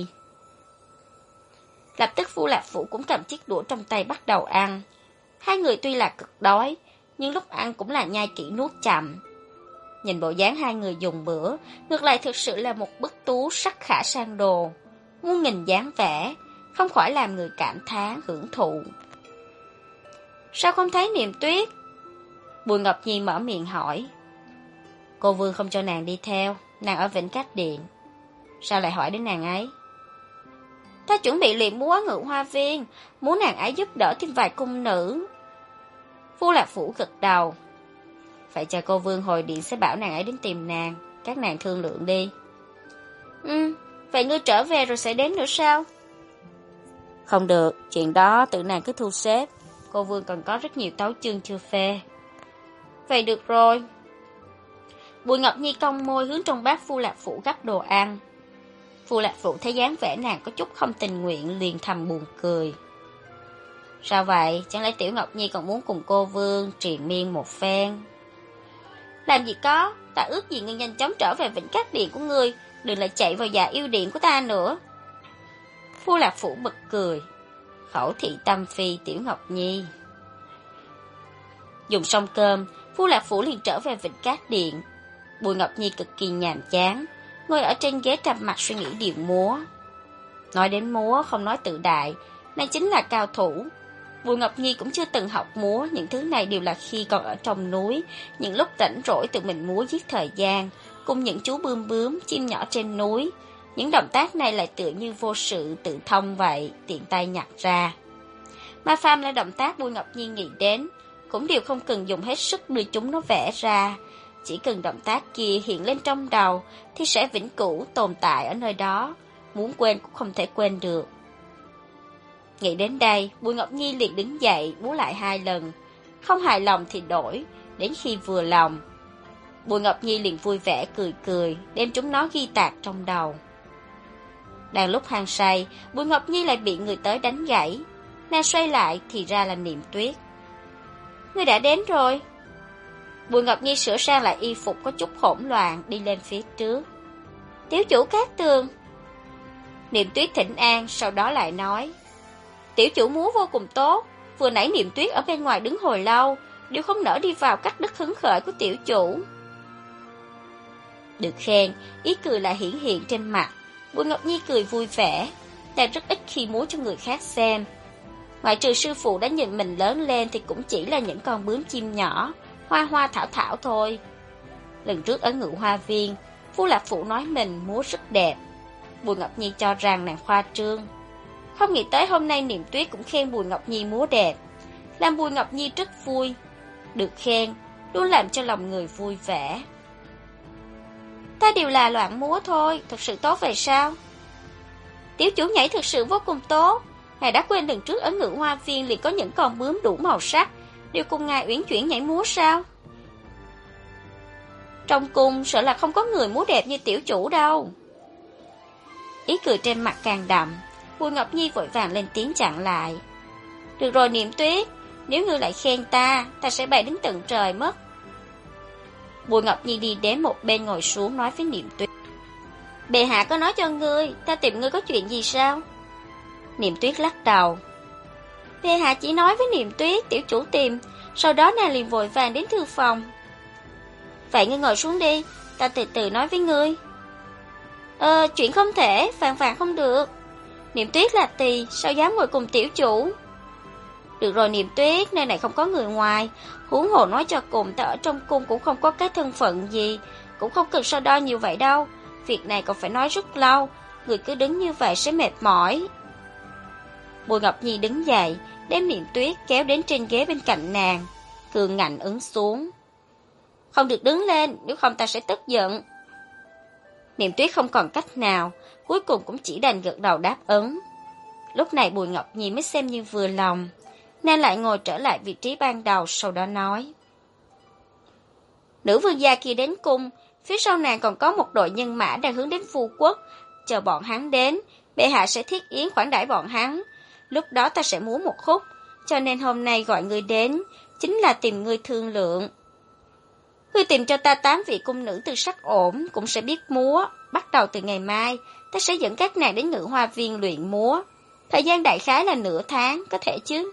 S1: Lập tức Phu Lạc Phủ cũng cầm chiếc đũa trong tay bắt đầu ăn. Hai người tuy là cực đói, nhưng lúc ăn cũng là nhai kỹ nuốt chậm. Nhìn bộ dáng hai người dùng bữa, ngược lại thực sự là một bức tú sắc khả sang đồ. Muôn nghìn dáng vẻ, không khỏi làm người cảm thán hưởng thụ. Sao không thấy Niệm Tuyết? Bùi Ngọc Nhi mở miệng hỏi. Cô Vương không cho nàng đi theo, nàng ở Vĩnh Cát Điện. Sao lại hỏi đến nàng ấy? Ta chuẩn bị luyện múa Ngự Hoa Viên, muốn nàng ấy giúp đỡ thêm vài cung nữ. Phu Lạc Phủ gật đầu. Phải chờ cô Vương hồi điện sẽ bảo nàng ấy đến tìm nàng, các nàng thương lượng đi. Vậy ngươi trở về rồi sẽ đến nữa sao? Không được, chuyện đó tự nàng cứ thu xếp. Cô Vương còn có rất nhiều tấu chương chưa phê. Vậy được rồi. Bùi Ngọc Nhi cong môi hướng trong bát Phu Lạc Phủ gắp đồ ăn. Phu Lạc Phủ thấy dáng vẻ nàng có chút không tình nguyện, liền thầm buồn cười. Sao vậy? Chẳng lẽ Tiểu Ngọc Nhi còn muốn cùng cô Vương triền miên một phen? Làm gì có, ta ước gì ngươi nhanh chóng trở về Vĩnh Cát Điện của ngươi, đừng lại chạy vào dạ yêu điện của ta nữa. Phu Lạc Phủ bật cười. Khẩu thị tâm phi Tiểu Ngọc Nhi. Dùng xong cơm, Phu Lạc Phủ liền trở về Vĩnh Cát Điện. Bùi Ngọc Nhi cực kỳ nhàm chán, ngồi ở trên ghế trầm mặt suy nghĩ điệu múa. Nói đến múa không nói tự đại, nàng chính là cao thủ. Bùi Ngọc Nhi cũng chưa từng học múa, những thứ này đều là khi còn ở trong núi, những lúc rảnh rỗi tự mình múa giết thời gian, cùng những chú bươm bướm, chim nhỏ trên núi. Những động tác này lại tựa như vô sự tự thông vậy, tiện tay nhặt ra. Ma phàm là động tác Bùi Ngọc Nhi nghĩ đến, cũng đều không cần dùng hết sức đưa chúng nó vẽ ra. Chỉ cần động tác kia hiện lên trong đầu thì sẽ vĩnh cửu tồn tại ở nơi đó, muốn quên cũng không thể quên được. Nghĩ đến đây, Bùi Ngọc Nhi liền đứng dậy múa lại 2 lần, không hài lòng thì đổi, đến khi vừa lòng. Bùi Ngọc Nhi liền vui vẻ cười cười, đem chúng nó ghi tạc trong đầu. Đang lúc hăng say, Bùi Ngọc Nhi lại bị người tới đánh gãy. Nàng xoay lại thì ra là Niệm Tuyết. Ngươi đã đến rồi. Bùi Ngọc Nhi sửa sang lại y phục có chút hỗn loạn, đi lên phía trước. Tiểu chủ Cát Tường. Niệm Tuyết thỉnh an, sau đó lại nói. Tiểu chủ múa vô cùng tốt, vừa nãy Niệm Tuyết ở bên ngoài đứng hồi lâu, đều không nỡ đi vào cắt đứt hứng khởi của tiểu chủ. Được khen, ý cười lại hiển hiện trên mặt. Bùi Ngọc Nhi cười vui vẻ, nàng rất ít khi múa cho người khác xem. Ngoại trừ sư phụ đã nhìn mình lớn lên thì cũng chỉ là những con bướm chim nhỏ, hoa hoa thảo thảo thôi. Lần trước ở Ngự Hoa Viên, Phu Lạc Phụ nói mình múa rất đẹp. Bùi Ngọc Nhi cho rằng nàng khoa trương. Không nghĩ tới hôm nay Niệm Tuyết cũng khen Bùi Ngọc Nhi múa đẹp, làm Bùi Ngọc Nhi rất vui. Được khen, luôn làm cho lòng người vui vẻ. Ta đều là loạn múa thôi, thật sự tốt vậy sao? Tiểu chủ nhảy thực sự vô cùng tốt. Ngài đã quên lần trước ở Ngự Hoa Viên liền có những con bướm đủ màu sắc, đều cùng ngài uyển chuyển nhảy múa sao? Trong cung sợ là không có người múa đẹp như tiểu chủ đâu. Ý cười trên mặt càng đậm, Bùi Ngọc Nhi vội vàng lên tiếng chặn lại. Được rồi Niệm Tuyết, nếu ngươi lại khen ta sẽ bay đến tận trời mất. Bùi Ngọc Nhi đi đến một bên ngồi xuống nói với Niệm Tuyết. Bệ hạ có nói cho ngươi, ta tìm ngươi có chuyện gì sao? Niệm Tuyết lắc đầu. Bệ hạ chỉ nói với Niệm Tuyết tiểu chủ tìm, sau đó nàng liền vội vàng đến thư phòng. Vậy ngươi ngồi xuống đi, ta từ từ nói với ngươi. Chuyện không thể, phàn không được. Niệm Tuyết là tỳ, sao dám ngồi cùng tiểu chủ? Được rồi Niệm Tuyết, nơi này không có người ngoài, huống hồ nói cho cùng ta ở trong cung cũng không có cái thân phận gì, cũng không cần so đo nhiều vậy đâu. Việc này còn phải nói rất lâu, người cứ đứng như vậy sẽ mệt mỏi. Bùi Ngọc Nhi đứng dậy, đem Niệm Tuyết kéo đến trên ghế bên cạnh nàng, cường ngạnh ứng xuống. Không được đứng lên, nếu không ta sẽ tức giận. Niệm Tuyết không còn cách nào, cuối cùng cũng chỉ đành gật đầu đáp ứng. Lúc này Bùi Ngọc Nhi mới xem như vừa lòng, nàng lại ngồi trở lại vị trí ban đầu, sau đó nói. Nữ vương gia kia đến cung, Phía sau nàng còn có một đội nhân mã đang hướng đến Vu quốc. Chờ bọn hắn đến, bệ hạ sẽ thiết yến khoản đãi bọn hắn. Lúc đó ta sẽ múa một khúc, cho nên hôm nay gọi ngươi đến, chính là tìm ngươi thương lượng. Ngươi tìm cho ta 8 vị cung nữ tư sắc ổn, cũng sẽ biết múa. Bắt đầu từ ngày mai, ta sẽ dẫn các nàng đến Ngự Hoa Viên luyện múa. Thời gian đại khái là nửa tháng, có thể chứ?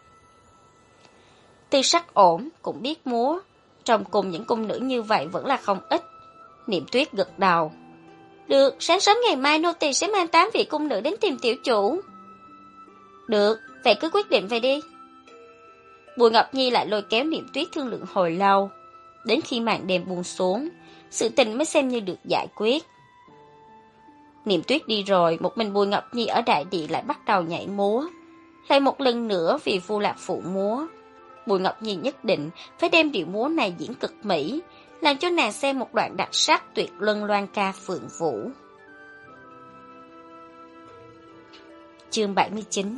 S1: Tư sắc ổn, cũng biết múa. Trong cùng những cung nữ như vậy vẫn là không ít. Niệm Tuyết gật đầu. Được, sáng sớm ngày mai nô tỳ sẽ mang 8 vị cung nữ đến tìm tiểu chủ. Được, vậy cứ quyết định vậy đi. Bùi Ngọc Nhi lại lôi kéo Niệm Tuyết thương lượng hồi lâu. Đến khi màn đêm buông xuống, sự tình mới xem như được giải quyết. Niệm Tuyết đi rồi, một mình Bùi Ngọc Nhi ở đại điện lại bắt đầu nhảy múa. Lại một lần nữa vì Vu Lạc phụ múa. Bùi Ngọc Nhi nhất định phải đem điệu múa này diễn cực mỹ, làm cho nàng xem một đoạn đặc sắc tuyệt luân loan ca phượng vũ. Chương 79.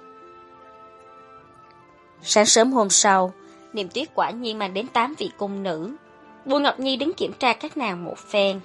S1: Sáng sớm hôm sau, Niệm Tuyết quả nhiên mang đến 8 vị cung nữ. Bùi Ngọc Nhi đứng kiểm tra các nàng một phen.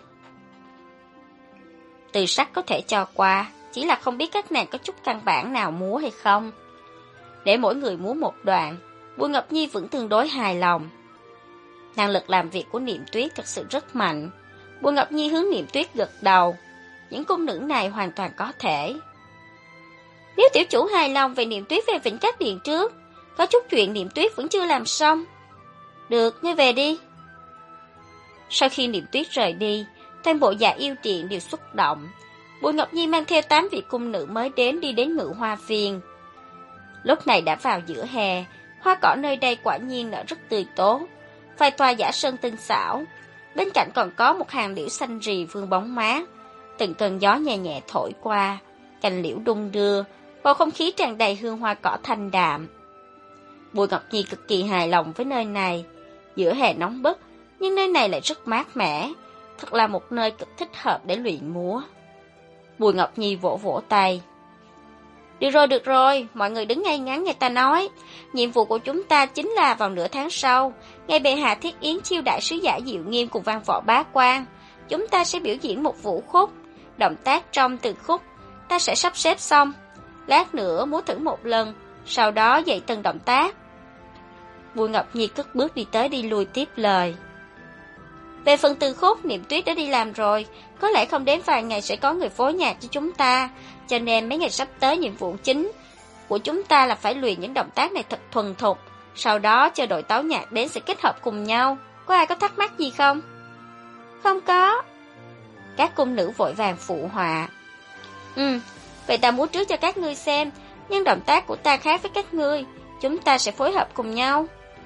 S1: Từ sắc có thể cho qua, chỉ là không biết các nàng có chút căn bản nào múa hay không. Để mỗi người múa một đoạn, Bùi Ngọc Nhi vẫn tương đối hài lòng. Năng lực làm việc của Niệm Tuyết thật sự rất mạnh. Bùi Ngọc Nhi hướng Niệm Tuyết gật đầu. Những cung nữ này hoàn toàn có thể. Nếu tiểu chủ hài lòng về Niệm Tuyết về Vĩnh Cách Điện trước, có chút chuyện Niệm Tuyết vẫn chưa làm xong. Được, ngươi về đi. Sau khi Niệm Tuyết rời đi, toàn bộ Dạ Yêu Điện đều xúc động. Bùi Ngọc Nhi mang theo 8 vị cung nữ mới đến đi đến Ngự Hoa Viên. Lúc này đã vào giữa hè, hoa cỏ nơi đây quả nhiên nở rất tươi tốt. Vài tòa giả sơn tinh xảo, bên cạnh còn có một hàng liễu xanh rì vương bóng mát. Từng cơn gió nhẹ nhẹ thổi qua, cành liễu đung đưa, bầu không khí tràn đầy hương hoa cỏ thanh đạm. Bùi Ngọc Nhi cực kỳ hài lòng với nơi này. Giữa hè nóng bức, nhưng nơi này lại rất mát mẻ, thật là một nơi cực thích hợp để luyện múa. Bùi Ngọc Nhi vỗ vỗ tay. Được rồi, mọi người đứng ngay ngắn nghe ta nói. Nhiệm vụ của chúng ta chính là vào nửa tháng sau, ngày bệ hạ thiết yến chiêu đại sứ giả Diệu Nghiêm cùng văn võ bá quan. Chúng ta sẽ biểu diễn một vũ khúc, động tác trong từng khúc ta sẽ sắp xếp xong. Lát nữa múa thử một lần, sau đó dạy từng động tác. Bùi Ngọc Nhi cất bước đi tới đi lui tiếp lời. Về phần từ khúc, Niệm Tuyết đã đi làm rồi, có lẽ không đến vài ngày sẽ có người phối nhạc cho chúng ta, cho nên mấy ngày sắp tới nhiệm vụ chính của chúng ta là phải luyện những động tác này thật thuần thục, sau đó chờ đội tấu nhạc đến sẽ kết hợp cùng nhau. Có ai có thắc mắc gì không? Không có. Các cung nữ vội vàng phụ họa. Vậy ta múa trước cho các ngươi xem, nhưng động tác của ta khác với các ngươi, chúng ta sẽ phối hợp cùng nhau.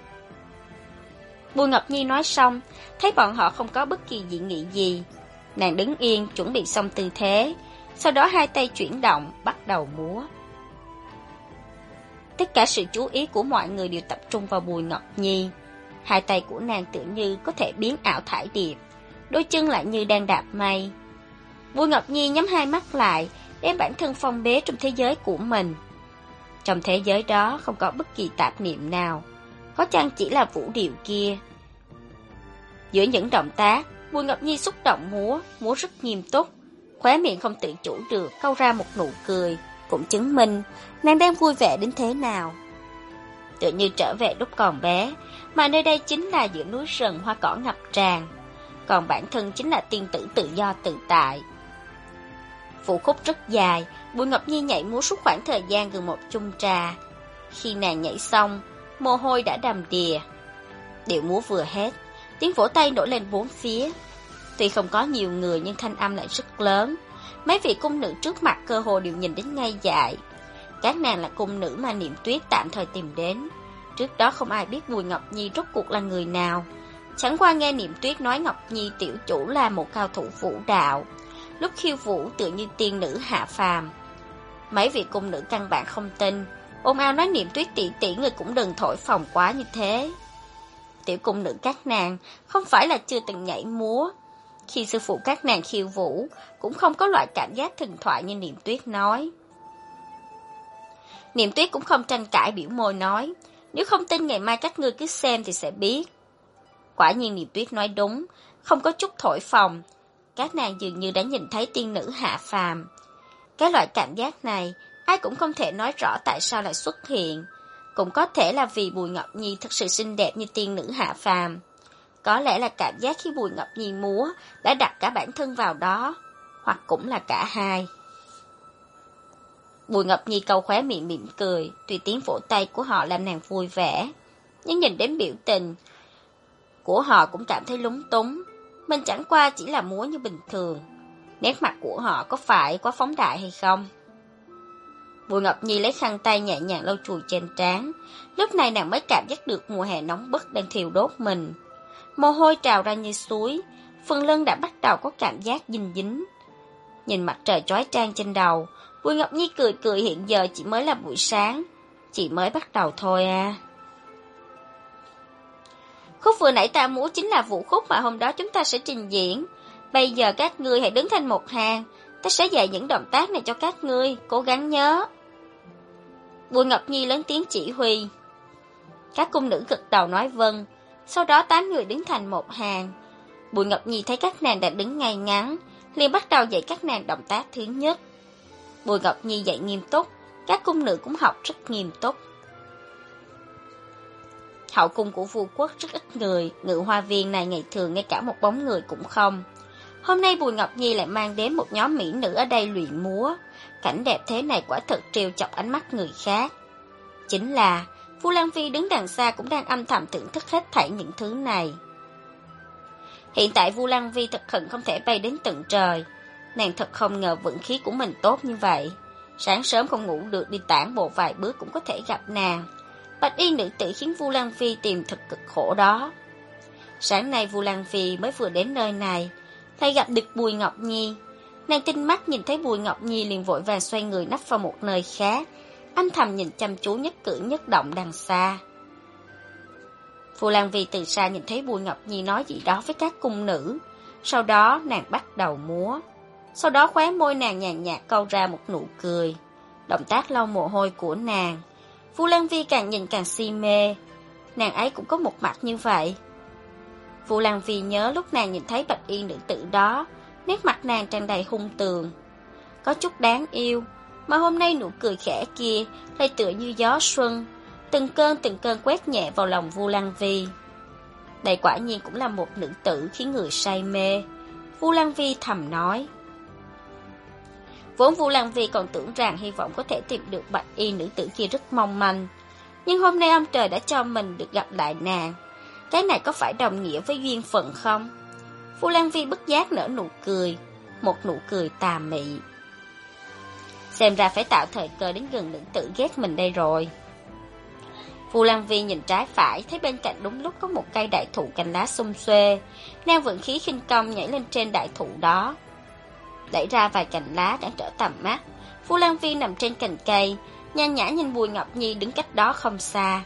S1: Bùi Ngọc Nhi nói xong, thấy bọn họ không có bất kỳ dị nghị gì. Nàng đứng yên, chuẩn bị xong tư thế, sau đó hai tay chuyển động, bắt đầu múa. Tất cả sự chú ý của mọi người đều tập trung vào Bùi Ngọc Nhi. Hai tay của nàng tự như có thể biến ảo thải điệp, đôi chân lại như đang đạp mây. Bùi Ngọc Nhi nhắm hai mắt lại, đem bản thân phong bế trong thế giới của mình. Trong thế giới đó không có bất kỳ tạp niệm nào, có chăng chỉ là vũ điệu kia. Giữa những động tác, Bùi Ngọc Nhi xúc động múa rất nghiêm túc, khóe miệng không tự chủ được câu ra một nụ cười, cũng chứng minh nàng đang vui vẻ đến thế nào. Tựa như trở về lúc còn bé, mà nơi đây chính là giữa núi rừng hoa cỏ ngập tràn, còn bản thân chính là tiên tử tự do tự tại. Vũ khúc rất dài, Bùi Ngọc Nhi nhảy múa suốt khoảng thời gian gần một chung trà. Khi nàng nhảy xong, mồ hôi đã đầm đìa. Điệu múa vừa hết, tiếng vỗ tay nổi lên bốn phía. Tuy không có nhiều người nhưng thanh âm lại rất lớn. Mấy vị cung nữ trước mặt cơ hồ đều nhìn đến ngây dại. Các nàng là cung nữ mà Niệm Tuyết tạm thời tìm đến. Trước đó không ai biết Bùi Ngọc Nhi rốt cuộc là người nào. Chẳng qua nghe Niệm Tuyết nói Ngọc Nhi tiểu chủ là một cao thủ vũ đạo, lúc khiêu vũ tựa như tiên nữ hạ phàm. Mấy vị cung nữ căn bản không tin, ồn ào nói Niệm Tuyết tỷ tỷ người cũng đừng thổi phồng quá như thế. Tiểu cung nữ các nàng không phải là chưa từng nhảy múa. Khi sư phụ các nàng khiêu vũ, cũng không có loại cảm giác thần thoại như Niệm Tuyết nói. Niệm Tuyết cũng không tranh cãi, biểu môi nói, nếu không tin ngày mai các ngươi cứ xem thì sẽ biết. Quả nhiên Niệm Tuyết nói đúng, không có chút thổi phồng. Các nàng dường như đã nhìn thấy tiên nữ hạ phàm. Cái loại cảm giác này, ai cũng không thể nói rõ tại sao lại xuất hiện. Cũng có thể là vì Bùi Ngọc Nhi thật sự xinh đẹp như tiên nữ hạ phàm. Có lẽ là cảm giác khi Bùi Ngọc Nhi múa đã đặt cả bản thân vào đó, hoặc cũng là cả hai. Bùi Ngọc Nhi câu khóe miệng mỉm cười, tùy tiếng vỗ tay của họ làm nàng vui vẻ. Nhưng nhìn đến biểu tình của họ cũng cảm thấy lúng túng. Mình chẳng qua chỉ là múa như bình thường. Nét mặt của họ có phải quá phóng đại hay không? Bùi Ngọc Nhi lấy khăn tay nhẹ nhàng lau chùi trên trán. Lúc này nàng mới cảm giác được mùa hè nóng bức đang thiêu đốt mình. Mồ hôi trào ra như suối, phần lưng đã bắt đầu có cảm giác dinh dính. Nhìn mặt trời chói chang trên đầu, Bùi Ngọc Nhi cười cười, hiện giờ chỉ mới là buổi sáng, chỉ mới bắt đầu thôi à. Khúc vừa nãy ta múa chính là vũ khúc mà hôm đó chúng ta sẽ trình diễn. Bây giờ các ngươi hãy đứng thành một hàng, ta sẽ dạy những động tác này cho các ngươi, cố gắng nhớ. Bùi Ngọc Nhi lớn tiếng chỉ huy. Các cung nữ gật đầu nói vâng, sau đó 8 người đứng thành một hàng. Bùi Ngọc Nhi thấy các nàng đã đứng ngay ngắn, liền bắt đầu dạy các nàng động tác thứ nhất. Bùi Ngọc Nhi dạy nghiêm túc, các cung nữ cũng học rất nghiêm túc. Hậu cung của vua quốc rất ít người, ngự hoa viên này ngày thường ngay cả một bóng người cũng không. Hôm nay Bùi Ngọc Nhi lại mang đến một nhóm mỹ nữ ở đây luyện múa. Cảnh đẹp thế này quả thật trêu chọc ánh mắt người khác. Chính là Vu Lan Phi đứng đằng xa cũng đang âm thầm thưởng thức hết thảy những thứ này. Hiện tại Vu Lan Phi thật hận không thể bay đến tận trời. Nàng thật không ngờ vận khí của mình tốt như vậy. Sáng sớm không ngủ được, đi tản bộ vài bước cũng có thể gặp nàng. Bạch y nữ tử khiến Vu Lan Phi tìm thật cực khổ đó. Sáng nay Vu Lan Phi mới vừa đến nơi này, lại gặp được Bùi Ngọc Nhi. Nàng tinh mắt nhìn thấy Bùi Ngọc Nhi liền vội vàng xoay người nấp vào một nơi khác, âm thầm nhìn chăm chú nhất cử nhất động đằng xa. Vu Lan Phi từ xa nhìn thấy Bùi Ngọc Nhi nói gì đó với các cung nữ, sau đó nàng bắt đầu múa. Sau đó khóe môi nàng nhàn nhạt câu ra một nụ cười. Động tác lau mồ hôi của nàng, Vu Lan Phi càng nhìn càng si mê. Nàng ấy cũng có một mặt như vậy. Vu Lan Phi nhớ lúc nàng nhìn thấy bạch y nữ tử đó, nét mặt nàng tràn đầy hung tường, có chút đáng yêu, mà hôm nay nụ cười khẽ kia lại tựa như gió xuân, từng cơn quét nhẹ vào lòng Vu Lan Phi. Đây quả nhiên cũng là một nữ tử khiến người say mê, Vu Lan Phi thầm nói. Vốn Vu Lan Phi còn tưởng rằng hy vọng có thể tìm được bạch y nữ tử kia rất mong manh, nhưng hôm nay ông trời đã cho mình được gặp lại nàng. Cái này có phải đồng nghĩa với duyên phận không? Vu Lan Phi bất giác nở nụ cười, một nụ cười tà mị. Xem ra phải tạo thời cơ đến gần nữ tử ghét mình đây rồi. Vu Lan Phi nhìn trái phải, thấy bên cạnh đúng lúc có một cây đại thụ cành lá xum xuê. Nàng vận khí khinh công nhảy lên trên đại thụ đó, đẩy ra vài cành lá cản trở tầm mắt. Vu Lan Phi nằm trên cành cây, nhan nhã nhìn Bùi Ngọc Nhi đứng cách đó không xa.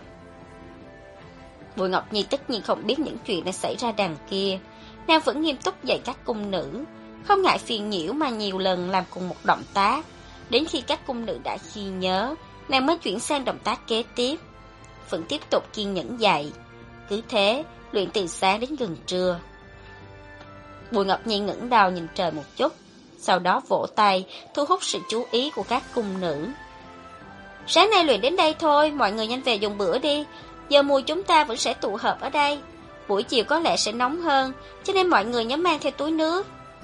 S1: Bùi Ngọc Nhi tất nhiên không biết những chuyện đã xảy ra đằng kia. Nàng vẫn nghiêm túc dạy các cung nữ, không ngại phiền nhiễu mà nhiều lần làm cùng một động tác. Đến khi các cung nữ đã ghi nhớ, nàng mới chuyển sang động tác kế tiếp, vẫn tiếp tục kiên nhẫn dạy. Cứ thế, luyện từ sáng đến gần trưa. Bùi Ngọc Nhi ngẩng đầu nhìn trời một chút, sau đó vỗ tay, thu hút sự chú ý của các cung nữ. Sáng nay luyện đến đây thôi, mọi người nhanh về dùng bữa đi. Giờ mùi chúng ta vẫn sẽ tụ hợp ở đây. Buổi chiều có lẽ sẽ nóng hơn, cho nên mọi người nhớ mang theo túi nước.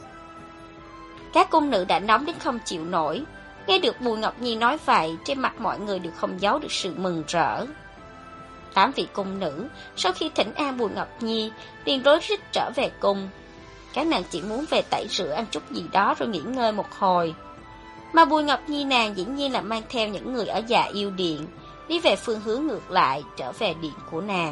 S1: Các cung nữ đã nóng đến không chịu nổi. Nghe được Bùi Ngọc Nhi nói vậy, trên mặt mọi người đều không giấu được sự mừng rỡ. 8 vị cung nữ sau khi thỉnh an Bùi Ngọc Nhi liền rối rít trở về cung. Các nàng chỉ muốn về tẩy rửa ăn chút gì đó rồi nghỉ ngơi một hồi. Mà Bùi Ngọc Nhi nàng dĩ nhiên là mang theo những người ở Dạ Yêu Điện, đi về phương hướng ngược lại, trở về điện của nàng.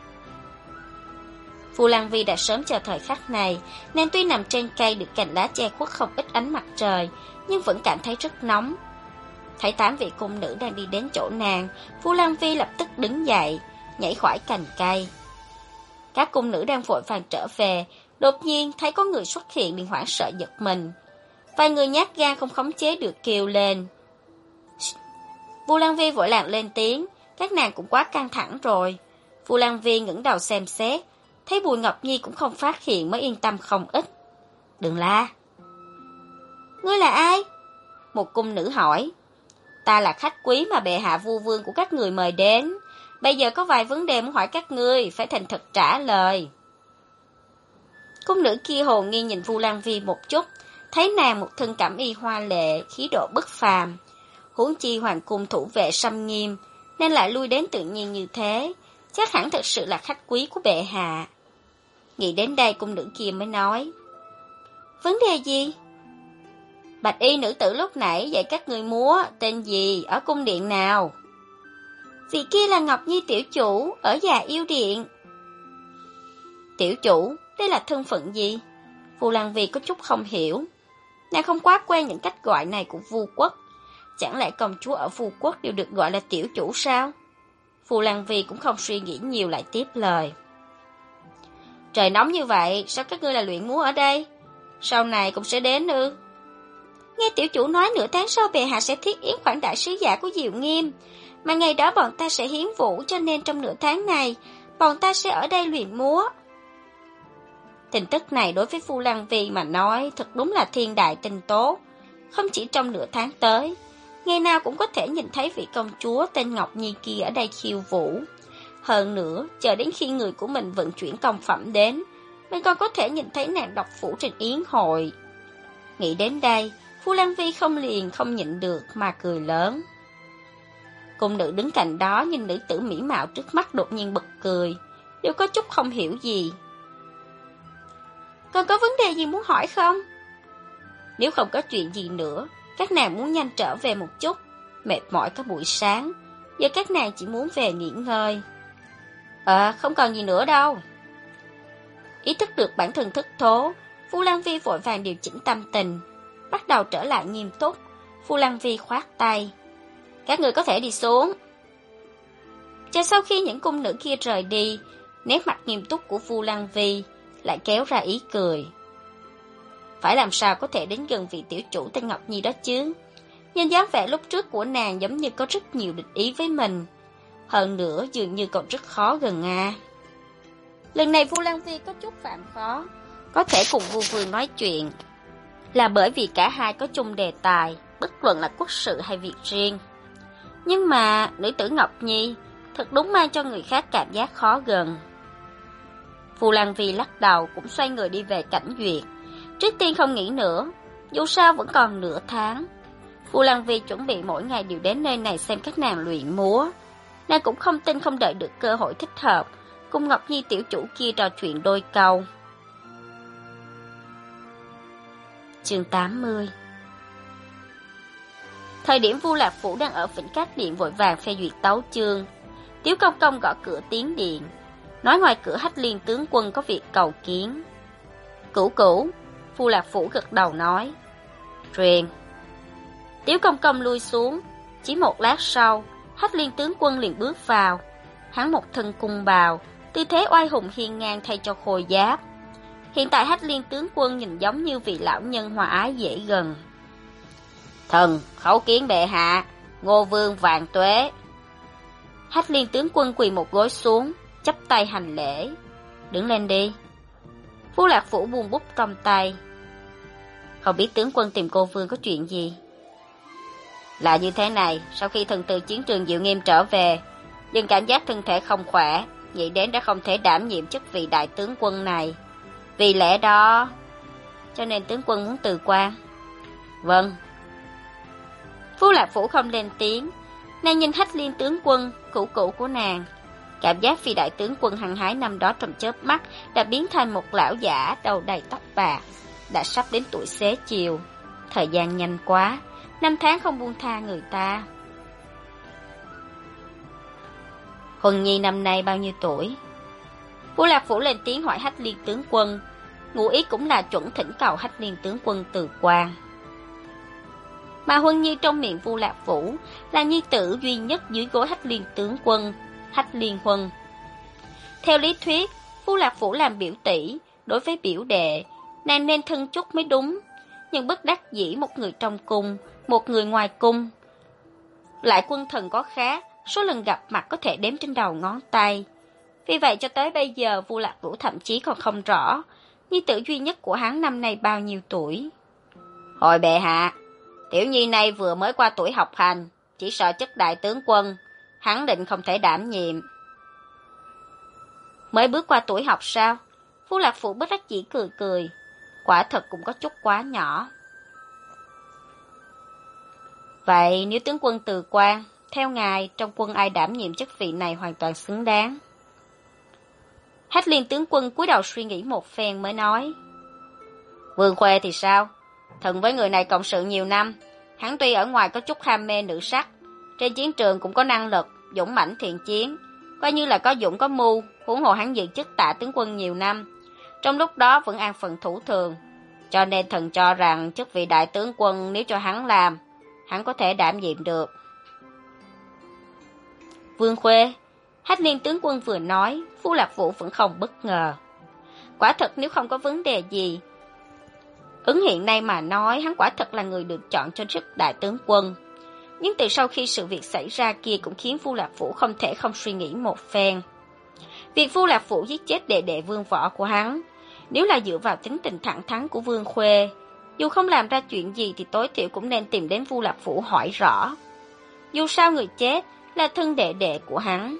S1: Vu Lan Phi đã sớm chờ thời khắc này. Nàng tuy nằm trên cây được cành lá che khuất không ít ánh mặt trời, nhưng vẫn cảm thấy rất nóng. Thấy 8 vị cung nữ đang đi đến chỗ nàng, Vu Lan Phi lập tức đứng dậy, nhảy khỏi cành cây. Các cung nữ đang vội vàng trở về, đột nhiên thấy có người xuất hiện liền hoảng sợ giật mình. Vài người nhát gan không khống chế được kêu lên. Vu Lan Phi vội làng lên tiếng, các nàng cũng quá căng thẳng rồi. Vu Lan Phi ngẩng đầu xem xét, thấy Bùi Ngọc Nhi cũng không phát hiện mới yên tâm không ít. Đừng la. Ngươi là ai? Một cung nữ hỏi. Ta là khách quý mà bệ hạ vua vương của các người mời đến. Bây giờ có vài vấn đề muốn hỏi các ngươi, phải thành thật trả lời. Cung nữ kia hồ nghi nhìn Vu Lan Vi một chút, thấy nàng một thân cẩm y hoa lệ, khí độ bất phàm. Huống chi hoàng cung thủ vệ xâm nghiêm, nên lại lui đến tự nhiên như thế, chắc hẳn thật sự là khách quý của bệ hạ. Nghĩ đến đây cung nữ kia mới nói. Vấn đề gì? Bạch y nữ tử lúc nãy dạy các người múa, tên gì, ở cung điện nào? Vị kia là Ngọc Nhi tiểu chủ, ở Già Yêu Điện. Tiểu chủ, đây là thân phận gì? Vu Lan Vi có chút không hiểu. Nàng không quá quen những cách gọi này của Vu quốc. Chẳng lẽ công chúa ở Vu quốc đều được gọi là tiểu chủ sao? Vu Lan Vi cũng không suy nghĩ nhiều lại tiếp lời. Trời nóng như vậy, sao các ngươi lại luyện múa ở đây? Sau này cũng sẽ đến ư? Nghe tiểu chủ nói nửa tháng sau bệ hạ sẽ thiết yến khoản đại sứ giả của Diệu Nghiêm, mà ngày đó bọn ta sẽ hiến vũ, cho nên trong nửa tháng này, bọn ta sẽ ở đây luyện múa. Tin tức này đối với Vu Lan Vi mà nói thật đúng là thiên đại tin tốt. Không chỉ trong nửa tháng tới, ngày nào cũng có thể nhìn thấy vị công chúa tên Ngọc Nhi kia ở đây khiêu vũ. Hơn nữa, chờ đến khi người của mình vận chuyển công phẩm đến, mình còn có thể nhìn thấy nàng đọc phủ trên yến hội. Nghĩ đến đây, Vu Lan Vi không nhịn được mà cười lớn. Cung nữ đứng cạnh đó nhìn nữ tử mỹ mạo trước mắt đột nhiên bật cười, đều có chút không hiểu gì. Còn có vấn đề gì muốn hỏi không? Nếu không có chuyện gì nữa, các nàng muốn nhanh trở về một chút, mệt mỏi cả buổi sáng, giờ các nàng chỉ muốn về nghỉ ngơi. Không còn gì nữa đâu. Ý thức được bản thân thất thố, Vu Lan Vi vội vàng điều chỉnh tâm tình, bắt đầu trở lại nghiêm túc. Vu Lan Vi khoát tay. Các người có thể đi xuống. Chờ sau khi những cung nữ kia rời đi, nét mặt nghiêm túc của Vu Lan Vi lại kéo ra ý cười. Phải làm sao có thể đến gần vị tiểu chủ tên Ngọc Nhi đó chứ? Nhìn dáng vẻ lúc trước của nàng giống như có rất nhiều địch ý với mình. Hơn nữa dường như còn rất khó gần à. Lần này Vu Lan Vi có chút phạm khó, có thể cùng Vu Vương nói chuyện, là bởi vì cả hai có chung đề tài, bất luận là quốc sự hay việc riêng. Nhưng mà nữ tử Ngọc Nhi thật đúng mang cho người khác cảm giác khó gần. Vu Lan Vi lắc đầu cũng xoay người đi về Cảnh Duyệt. Trước tiên không nghĩ nữa, dù sao vẫn còn nửa tháng. Vu Lan Vi chuẩn bị mỗi ngày đều đến nơi này xem các nàng luyện múa. Nàng cũng không tin không đợi được cơ hội thích hợp, cùng Ngọc Nhi tiểu chủ kia trò chuyện đôi câu. Chương 80. Thời điểm Vu Lạc Phủ đang ở Vĩnh Cát Điện vội vàng phê duyệt tấu chương, Tiếu Công Công gõ cửa tiến điện, nói ngoài cửa Hách Liên tướng quân có việc cầu kiến. Cửu cửu, Vu Lạc Phủ gật đầu nói. Truyền. Tiếu Công Công lui xuống, chỉ một lát sau, Hách Liên tướng quân liền bước vào. Hắn một thân cung bào, tư thế oai hùng hiên ngang thay cho khôi giáp. Hiện tại Hách Liên tướng quân nhìn giống như vị lão nhân hòa ái dễ gần. Thần khấu kiến bệ hạ, Ngô Vương vạn tuế. Hách Liên tướng quân quỳ một gối xuống, chắp tay hành lễ. Đứng lên đi. Vu Lạc Phủ buông bút trong tay. Không biết tướng quân tìm cô Vương có chuyện gì? Là như thế này, sau khi thần từ chiến trường Diệu Nghiêm trở về, nhưng cảm giác thân thể không khỏe, nghĩ đến đã không thể đảm nhiệm chức vị đại tướng quân này. Vì lẽ đó, cho nên tướng quân muốn từ quan. Vâng. Vu Lạc Phủ không lên tiếng, nàng nhìn Hách Liên tướng quân, cũ cũ của nàng. Cảm giác vì đại tướng quân hăng hái năm đó trong chớp mắt đã biến thành một lão giả đầu đầy tóc bạc, đã sắp đến tuổi xế chiều. Thời gian nhanh quá, năm tháng không buông tha người ta. Huân Nhi năm nay bao nhiêu tuổi? Vu Lạc Phủ lên tiếng hỏi Hách Liên tướng quân, ngụ ý cũng là chuẩn thỉnh cầu Hách Liên tướng quân từ quan. Mà Huân Nhi trong miệng Vu Lạc Phủ là nhi tử duy nhất dưới gối Hách Liên tướng quân, Hách Liên Huân. Theo lý thuyết, Vu Lạc Phủ làm biểu tỷ, đối với biểu đệ, nàng nên thân chúc mới đúng. Nhưng bất đắc dĩ một người trong cung, một người ngoài cung. Lại quân thần có khác, số lần gặp mặt có thể đếm trên đầu ngón tay. Vì vậy cho tới bây giờ Vu Lạc Vũ thậm chí còn không rõ nhi tử duy nhất của hắn năm nay bao nhiêu tuổi. Hồi bệ hạ, tiểu nhi này vừa mới qua tuổi học hành, chỉ sợ chức đại tướng quân, hắn định không thể đảm nhiệm. Mới bước qua tuổi học sao? Vu Lạc Vũ bất đắc dĩ cười cười, quả thật cũng có chút quá nhỏ. Vậy nếu tướng quân từ quan, theo ngài trong quân ai đảm nhiệm chức vị này hoàn toàn xứng đáng. Hách Liên tướng quân cúi đầu suy nghĩ một phen mới nói. Vương Khuê thì sao? Thần với người này cộng sự nhiều năm, hắn tuy ở ngoài có chút ham mê nữ sắc, trên chiến trường cũng có năng lực, dũng mãnh thiện chiến, coi như là có dũng có mưu, huống hồ hắn giữ chức Tạ tướng quân nhiều năm, trong lúc đó vẫn an phận thủ thường, cho nên thần cho rằng chức vị đại tướng quân nếu cho hắn làm, hắn có thể đảm nhiệm được. Vương Khuê, Hách Liên tướng quân vừa nói, Vu Lạc Vũ vẫn không bất ngờ. Quả thật nếu không có vấn đề gì, ứng hiện nay mà nói hắn quả thật là người được chọn cho chức đại tướng quân. Nhưng từ sau khi sự việc xảy ra kia cũng khiến Vu Lạc Vũ không thể không suy nghĩ một phen. Việc Vu Lạc Vũ giết chết đệ đệ Vương Võ của hắn, nếu là dựa vào tính tình thẳng thắn của Vương Khuê, dù không làm ra chuyện gì thì tối thiểu cũng nên tìm đến Vu Lạc Vũ hỏi rõ. Dù sao người chết là thân đệ đệ của hắn.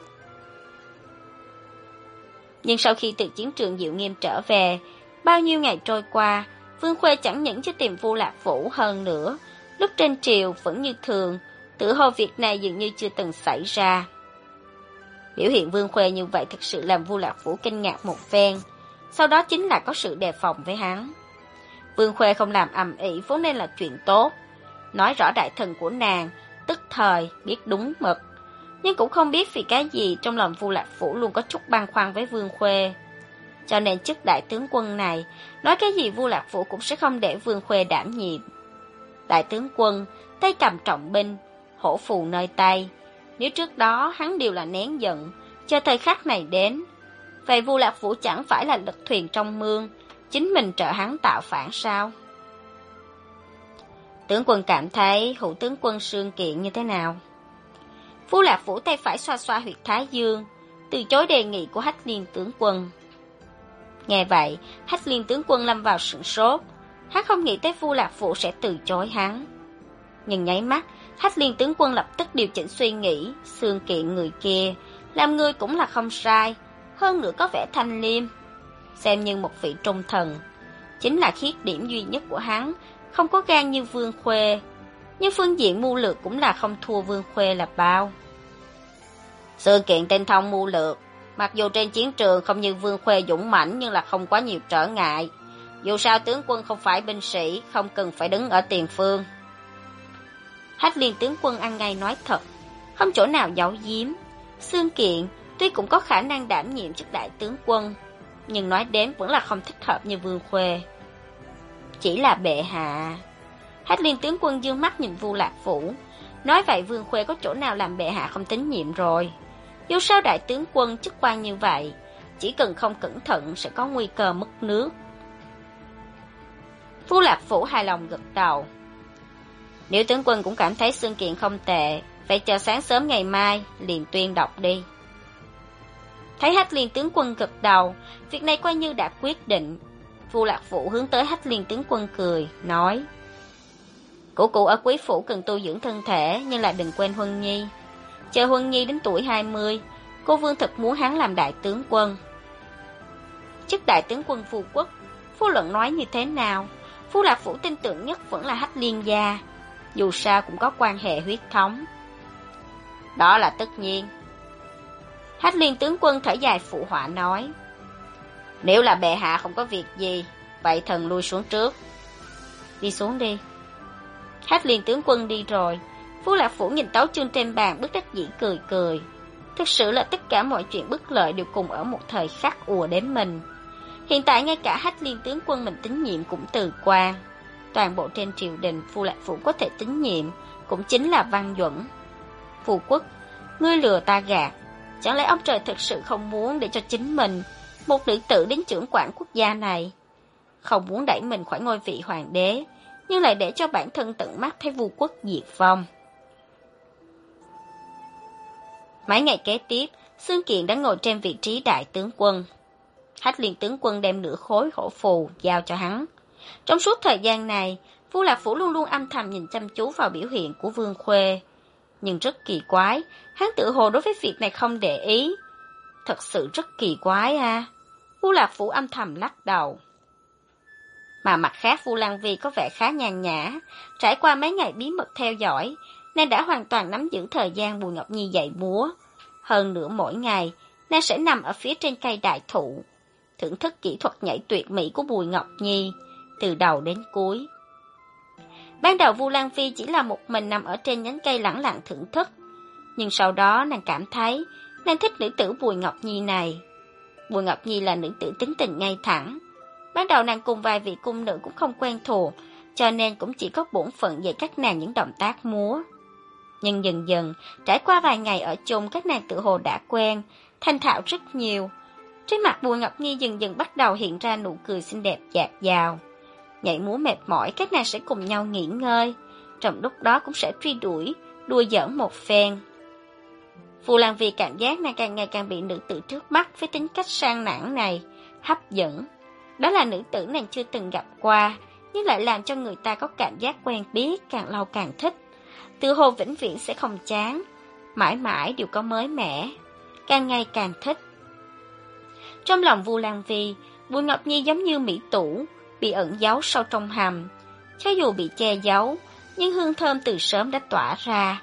S1: Nhưng sau khi từ chiến trường Diệu Nghiêm trở về, bao nhiêu ngày trôi qua, Vương Khuê chẳng những chưa tìm Vu Lạc Vũ, hơn nữa lúc trên triều vẫn như thường, tự hồ việc này dường như chưa từng xảy ra. Biểu hiện Vương Khuê như vậy thực sự làm Vu Lạc Vũ kinh ngạc một phen, sau đó chính là có sự đề phòng với hắn. Vương Khuê không làm ầm ĩ vốn nên là chuyện tốt, nói rõ đại thần của nàng tức thời biết đúng mực, nhưng cũng không biết vì cái gì trong lòng Vu Lạc Vũ luôn có chút băn khoăn với Vương Khuê. Cho nên chức đại tướng quân này, nói cái gì Vu Lạc Vũ cũng sẽ không để Vương Khuê đảm nhiệm. Đại tướng quân, tay cầm trọng binh, hổ phù nơi tay, nếu trước đó hắn đều là nén giận, chờ thời khắc này đến, vậy Vu Lạc Vũ chẳng phải là lật thuyền trong mương, chính mình trợ hắn tạo phản sao? Tướng quân cảm thấy hữu tướng quân Sương Kiện như thế nào? Vu Lạc Vũ tay phải xoa xoa huyệt thái dương, từ chối đề nghị của Hách Liên tướng quân. Nghe vậy, Hách Liên tướng quân lâm vào sửng sốt, hắn không nghĩ tới Vu Lạc Vũ sẽ từ chối hắn. Nhưng nháy mắt, Hách Liên tướng quân lập tức điều chỉnh suy nghĩ, Sương Kiện người kia, làm người cũng là không sai, hơn nữa có vẻ thanh liêm, xem như một vị trung thần. Chính là khuyết điểm duy nhất của hắn, không có gan như Vương Khuê, nhưng phương diện mưu lược cũng là không thua Vương Khuê là bao. Sương Kiện tinh thông mưu lược, mặc dù trên chiến trường không như Vương Khuê dũng mãnh nhưng là không quá nhiều trở ngại. Dù sao tướng quân không phải binh sĩ, không cần phải đứng ở tiền phương. Hách Liên tướng quân ăn ngay nói thật, không chỗ nào giấu giếm. Sương Kiện tuy cũng có khả năng đảm nhiệm chức đại tướng quân, nhưng nói đến vẫn là không thích hợp như Vương Khuê. Chỉ là bệ hạ. Hách Liên tướng quân dương mắt nhìn Vu Lạc Vũ, nói vậy Vương Khuê có chỗ nào làm bệ hạ không tín nhiệm rồi. Dù sao đại tướng quân chức quan như vậy, chỉ cần không cẩn thận sẽ có nguy cơ mất nước. Vu Lạc Vũ hài lòng gật đầu. Nếu tướng quân cũng cảm thấy Sương Kiện không tệ, vậy chờ sáng sớm ngày mai liền tuyên đọc đi. Thấy Hách Liên tướng quân gật đầu, việc này coi như đã quyết định. Vu Lạc Vũ hướng tới Hách Liên tướng quân cười, nói: Cụ cụ ở quý phủ cần tu dưỡng thân thể, nhưng lại đừng quên Huân Nhi. Chờ Huân Nhi đến tuổi 20, cô Vương thật muốn hắn làm đại tướng quân. Chức đại tướng quân Vu quốc, vô luận nói như thế nào, Vu Lạc Vũ tin tưởng nhất vẫn là Hách Liên gia, dù sao cũng có quan hệ huyết thống. Đó là tất nhiên. Hách Liên tướng quân thở dài phụ họa nói: Nếu là bệ hạ không có việc gì, vậy thần lui xuống trước. Đi xuống đi. Hách Liên tướng quân đi rồi, Vu Lạc Vũ nhìn tấu chương trên bàn bất đắc dĩ cười cười. Thực sự là tất cả mọi chuyện bất lợi đều cùng ở một thời khắc ùa đến mình. Hiện tại ngay cả Hách Liên tướng quân mình tín nhiệm cũng từ quan. Toàn bộ trên triều đình Vu Lạc Vũ có thể tín nhiệm cũng chính là Văn Duẩn. Phù quốc, ngươi lừa ta gạt, chẳng lẽ ông trời thực sự không muốn để cho chính mình, một nữ tử đến trưởng quản quốc gia này, không muốn đẩy mình khỏi ngôi vị hoàng đế, nhưng lại để cho bản thân tận mắt thấy Vu quốc diệt vong. Mấy ngày kế tiếp, Xương Kiện đã ngồi trên vị trí đại tướng quân. Hách Liên tướng quân đem nửa khối hổ phù giao cho hắn. Trong suốt thời gian này, Vu Lạc Phủ luôn luôn âm thầm nhìn chăm chú vào biểu hiện của Vương Khuê. Nhưng rất kỳ quái, hắn tự hồ đối với việc này không để ý. Thật sự rất kỳ quái à. Vu Lạc Phủ âm thầm lắc đầu. Mà mặt khác Vu Lăng Vi có vẻ khá nhàn nhã. Trải qua mấy ngày bí mật theo dõi, nàng đã hoàn toàn nắm giữ thời gian Bùi Ngọc Nhi dạy múa. Hơn nữa mỗi ngày, nàng sẽ nằm ở phía trên cây đại thụ, thưởng thức kỹ thuật nhảy tuyệt mỹ của Bùi Ngọc Nhi, từ đầu đến cuối. Ban đầu Vu Lăng Vi chỉ là một mình nằm ở trên nhánh cây lẳng lặng thưởng thức, nhưng sau đó nàng cảm thấy nàng thích nữ tử Bùi Ngọc Nhi này. Bùi Ngọc Nhi là nữ tử tính tình ngay thẳng. Ban đầu nàng cùng vài vị cung nữ cũng không quen thuộc, cho nên cũng chỉ có bổn phận dạy các nàng những động tác múa. Nhưng dần dần, trải qua vài ngày ở chung, các nàng tự hồ đã quen, thành thạo rất nhiều. Trên mặt Bùi Ngọc Nhi dần dần bắt đầu hiện ra nụ cười xinh đẹp dạt dào. Nhảy múa mệt mỏi, các nàng sẽ cùng nhau nghỉ ngơi, trong lúc đó cũng sẽ truy đuổi, đùa giỡn một phen. Vu Lăng Vi cảm giác nàng càng ngày càng bị nữ tử trước mắt với tính cách sang nản này hấp dẫn. Đó là nữ tử nàng chưa từng gặp qua, nhưng lại làm cho người ta có cảm giác quen biết, càng lâu càng thích. Tự hồ vĩnh viễn sẽ không chán, mãi mãi đều có mới mẻ, càng ngày càng thích. Trong lòng Vu Lăng Vi, Bùi Ngọc Nhi giống như mỹ tủ, bị ẩn giấu sâu trong hầm. Cho dù bị che giấu, nhưng hương thơm từ sớm đã tỏa ra.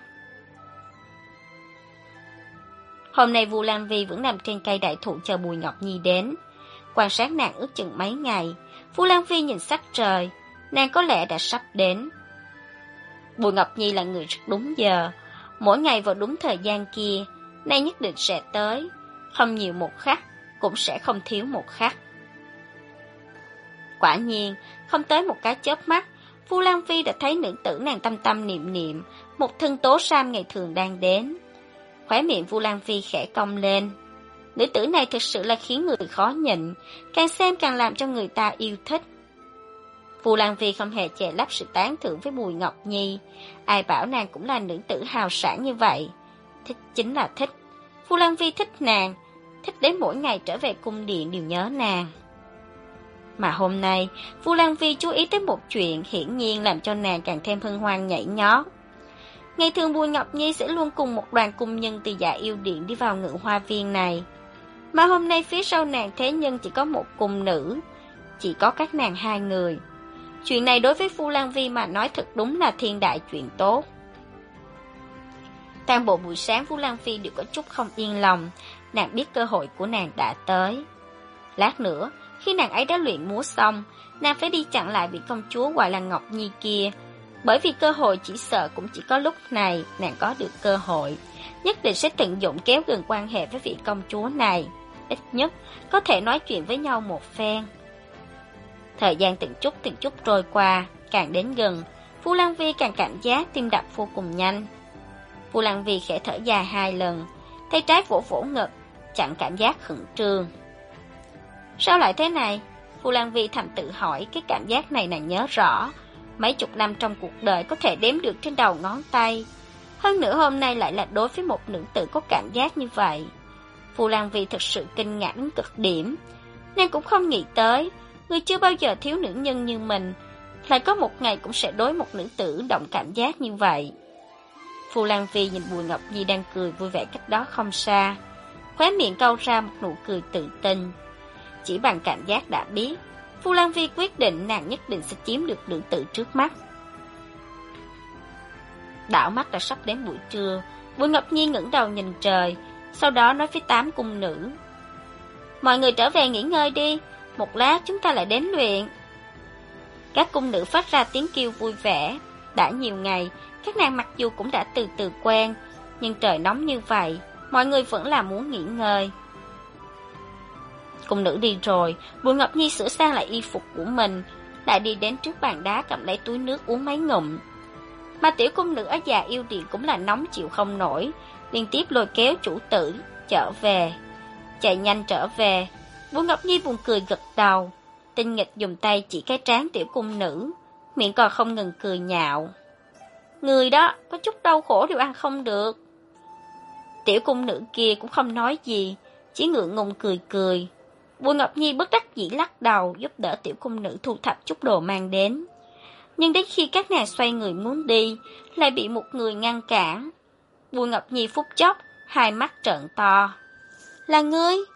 S1: Hôm nay Vu Lăng Vi vẫn nằm trên cây đại thụ chờ Bùi Ngọc Nhi đến. Quan sát nàng ước chừng mấy ngày, Vu Lăng Vi nhìn sắc trời, nàng có lẽ đã sắp đến. Bùi Ngọc Nhi là người rất đúng giờ, mỗi ngày vào đúng thời gian kia, nàng nhất định sẽ tới, không nhiều một khắc, cũng sẽ không thiếu một khắc. Quả nhiên, không tới một cái chớp mắt, Vu Lăng Vi đã thấy nữ tử nàng tâm tâm niệm niệm, một thân tố sam ngày thường đang đến. Khóe miệng Vu Lăng Vi khẽ cong lên. Nữ tử này thực sự là khiến người khó nhịn, càng xem càng làm cho người ta yêu thích. Vu Lăng Vi không hề che lấp sự tán thưởng với Bùi Ngọc Nhi. Ai bảo nàng cũng là nữ tử hào sản như vậy. Thích chính là thích. Vu Lăng Vi thích nàng, thích đến mỗi ngày trở về cung điện đều nhớ nàng. Mà hôm nay, Vu Lăng Vi chú ý tới một chuyện hiển nhiên làm cho nàng càng thêm hân hoan nhảy nhót. Ngày thường Bùi Ngọc Nhi sẽ luôn cùng một đoàn cung nhân từ Dạ Yêu Điện đi vào Ngự Hoa Viên này. Mà hôm nay phía sau nàng thế nhưng chỉ có một cung nữ, chỉ có các nàng hai người. Chuyện này đối với Vu Lăng Vi mà nói thật đúng là thiên đại chuyện tốt. Toàn bộ buổi sáng Vu Lăng Vi đều có chút không yên lòng, nàng biết cơ hội của nàng đã tới. Lát nữa, khi nàng ấy đã luyện múa xong, nàng phải đi chặn lại vị công chúa gọi là Ngọc Nhi kia. Bởi vì cơ hội chỉ sợ cũng chỉ có lúc này nàng có được cơ hội, nhất định sẽ tận dụng kéo gần quan hệ với vị công chúa này. Ít nhất có thể nói chuyện với nhau một phen. Thời gian từng chút trôi qua, càng đến gần, Vu Lăng Vi càng cảm giác tim đập vô cùng nhanh. Vu Lăng Vi khẽ thở dài 2 lần, tay trái vỗ vỗ ngực, chặn cảm giác khẩn trương. Sao lại thế này? Vu Lăng Vi thầm tự hỏi, cái cảm giác này nàng nhớ rõ. Mấy chục năm trong cuộc đời có thể đếm được trên đầu ngón tay. Hơn nữa hôm nay lại là đối với một nữ tử có cảm giác như vậy. Vu Lăng Vi thật sự kinh ngạc đến cực điểm. Nàng cũng không nghĩ tới, người chưa bao giờ thiếu nữ nhân như mình, lại có một ngày cũng sẽ đối một nữ tử động cảm giác như vậy. Vu Lăng Vi nhìn Bùi Ngọc Nhi đang cười vui vẻ cách đó không xa, khóe miệng cau ra một nụ cười tự tin. Chỉ bằng cảm giác đã biết, Vu Lăng Vi quyết định nàng nhất định sẽ chiếm được nữ tử trước mắt. Đảo mắt đã sắp đến buổi trưa, Bùi Ngọc Nhi ngẩng đầu nhìn trời, sau đó nói với 8 cung nữ: mọi người trở về nghỉ ngơi đi, một lát chúng ta lại đến luyện. Các cung nữ phát ra tiếng kêu vui vẻ. Đã nhiều ngày, các nàng mặc dù cũng đã từ từ quen, nhưng trời nóng như vậy, mọi người vẫn là muốn nghỉ ngơi. Cung nữ đi rồi, Bùi Ngọc Nhi sửa sang lại y phục của mình, lại đi đến trước bàn đá cầm lấy túi nước uống mấy ngụm. Mà tiểu cung nữ ở Dạ Yêu Điện cũng là nóng chịu không nổi, liên tiếp lôi kéo chủ tử trở về. Chạy nhanh trở về, Bùi Ngọc Nhi buồn cười gật đầu, tinh nghịch dùng tay chỉ cái trán tiểu cung nữ, miệng còn không ngừng cười nhạo. Người đó có chút đau khổ đều ăn không được.
S2: Tiểu cung nữ kia cũng không nói gì, chỉ ngượng ngùng cười cười. Bùi Ngọc Nhi bất đắc dĩ lắc đầu giúp đỡ tiểu cung nữ thu thập chút đồ mang đến. Nhưng đến khi các nàng xoay người muốn đi, lại bị một người ngăn cản. Bùi Ngọc Nhi phút chốc, hai mắt trợn to. Là ngươi?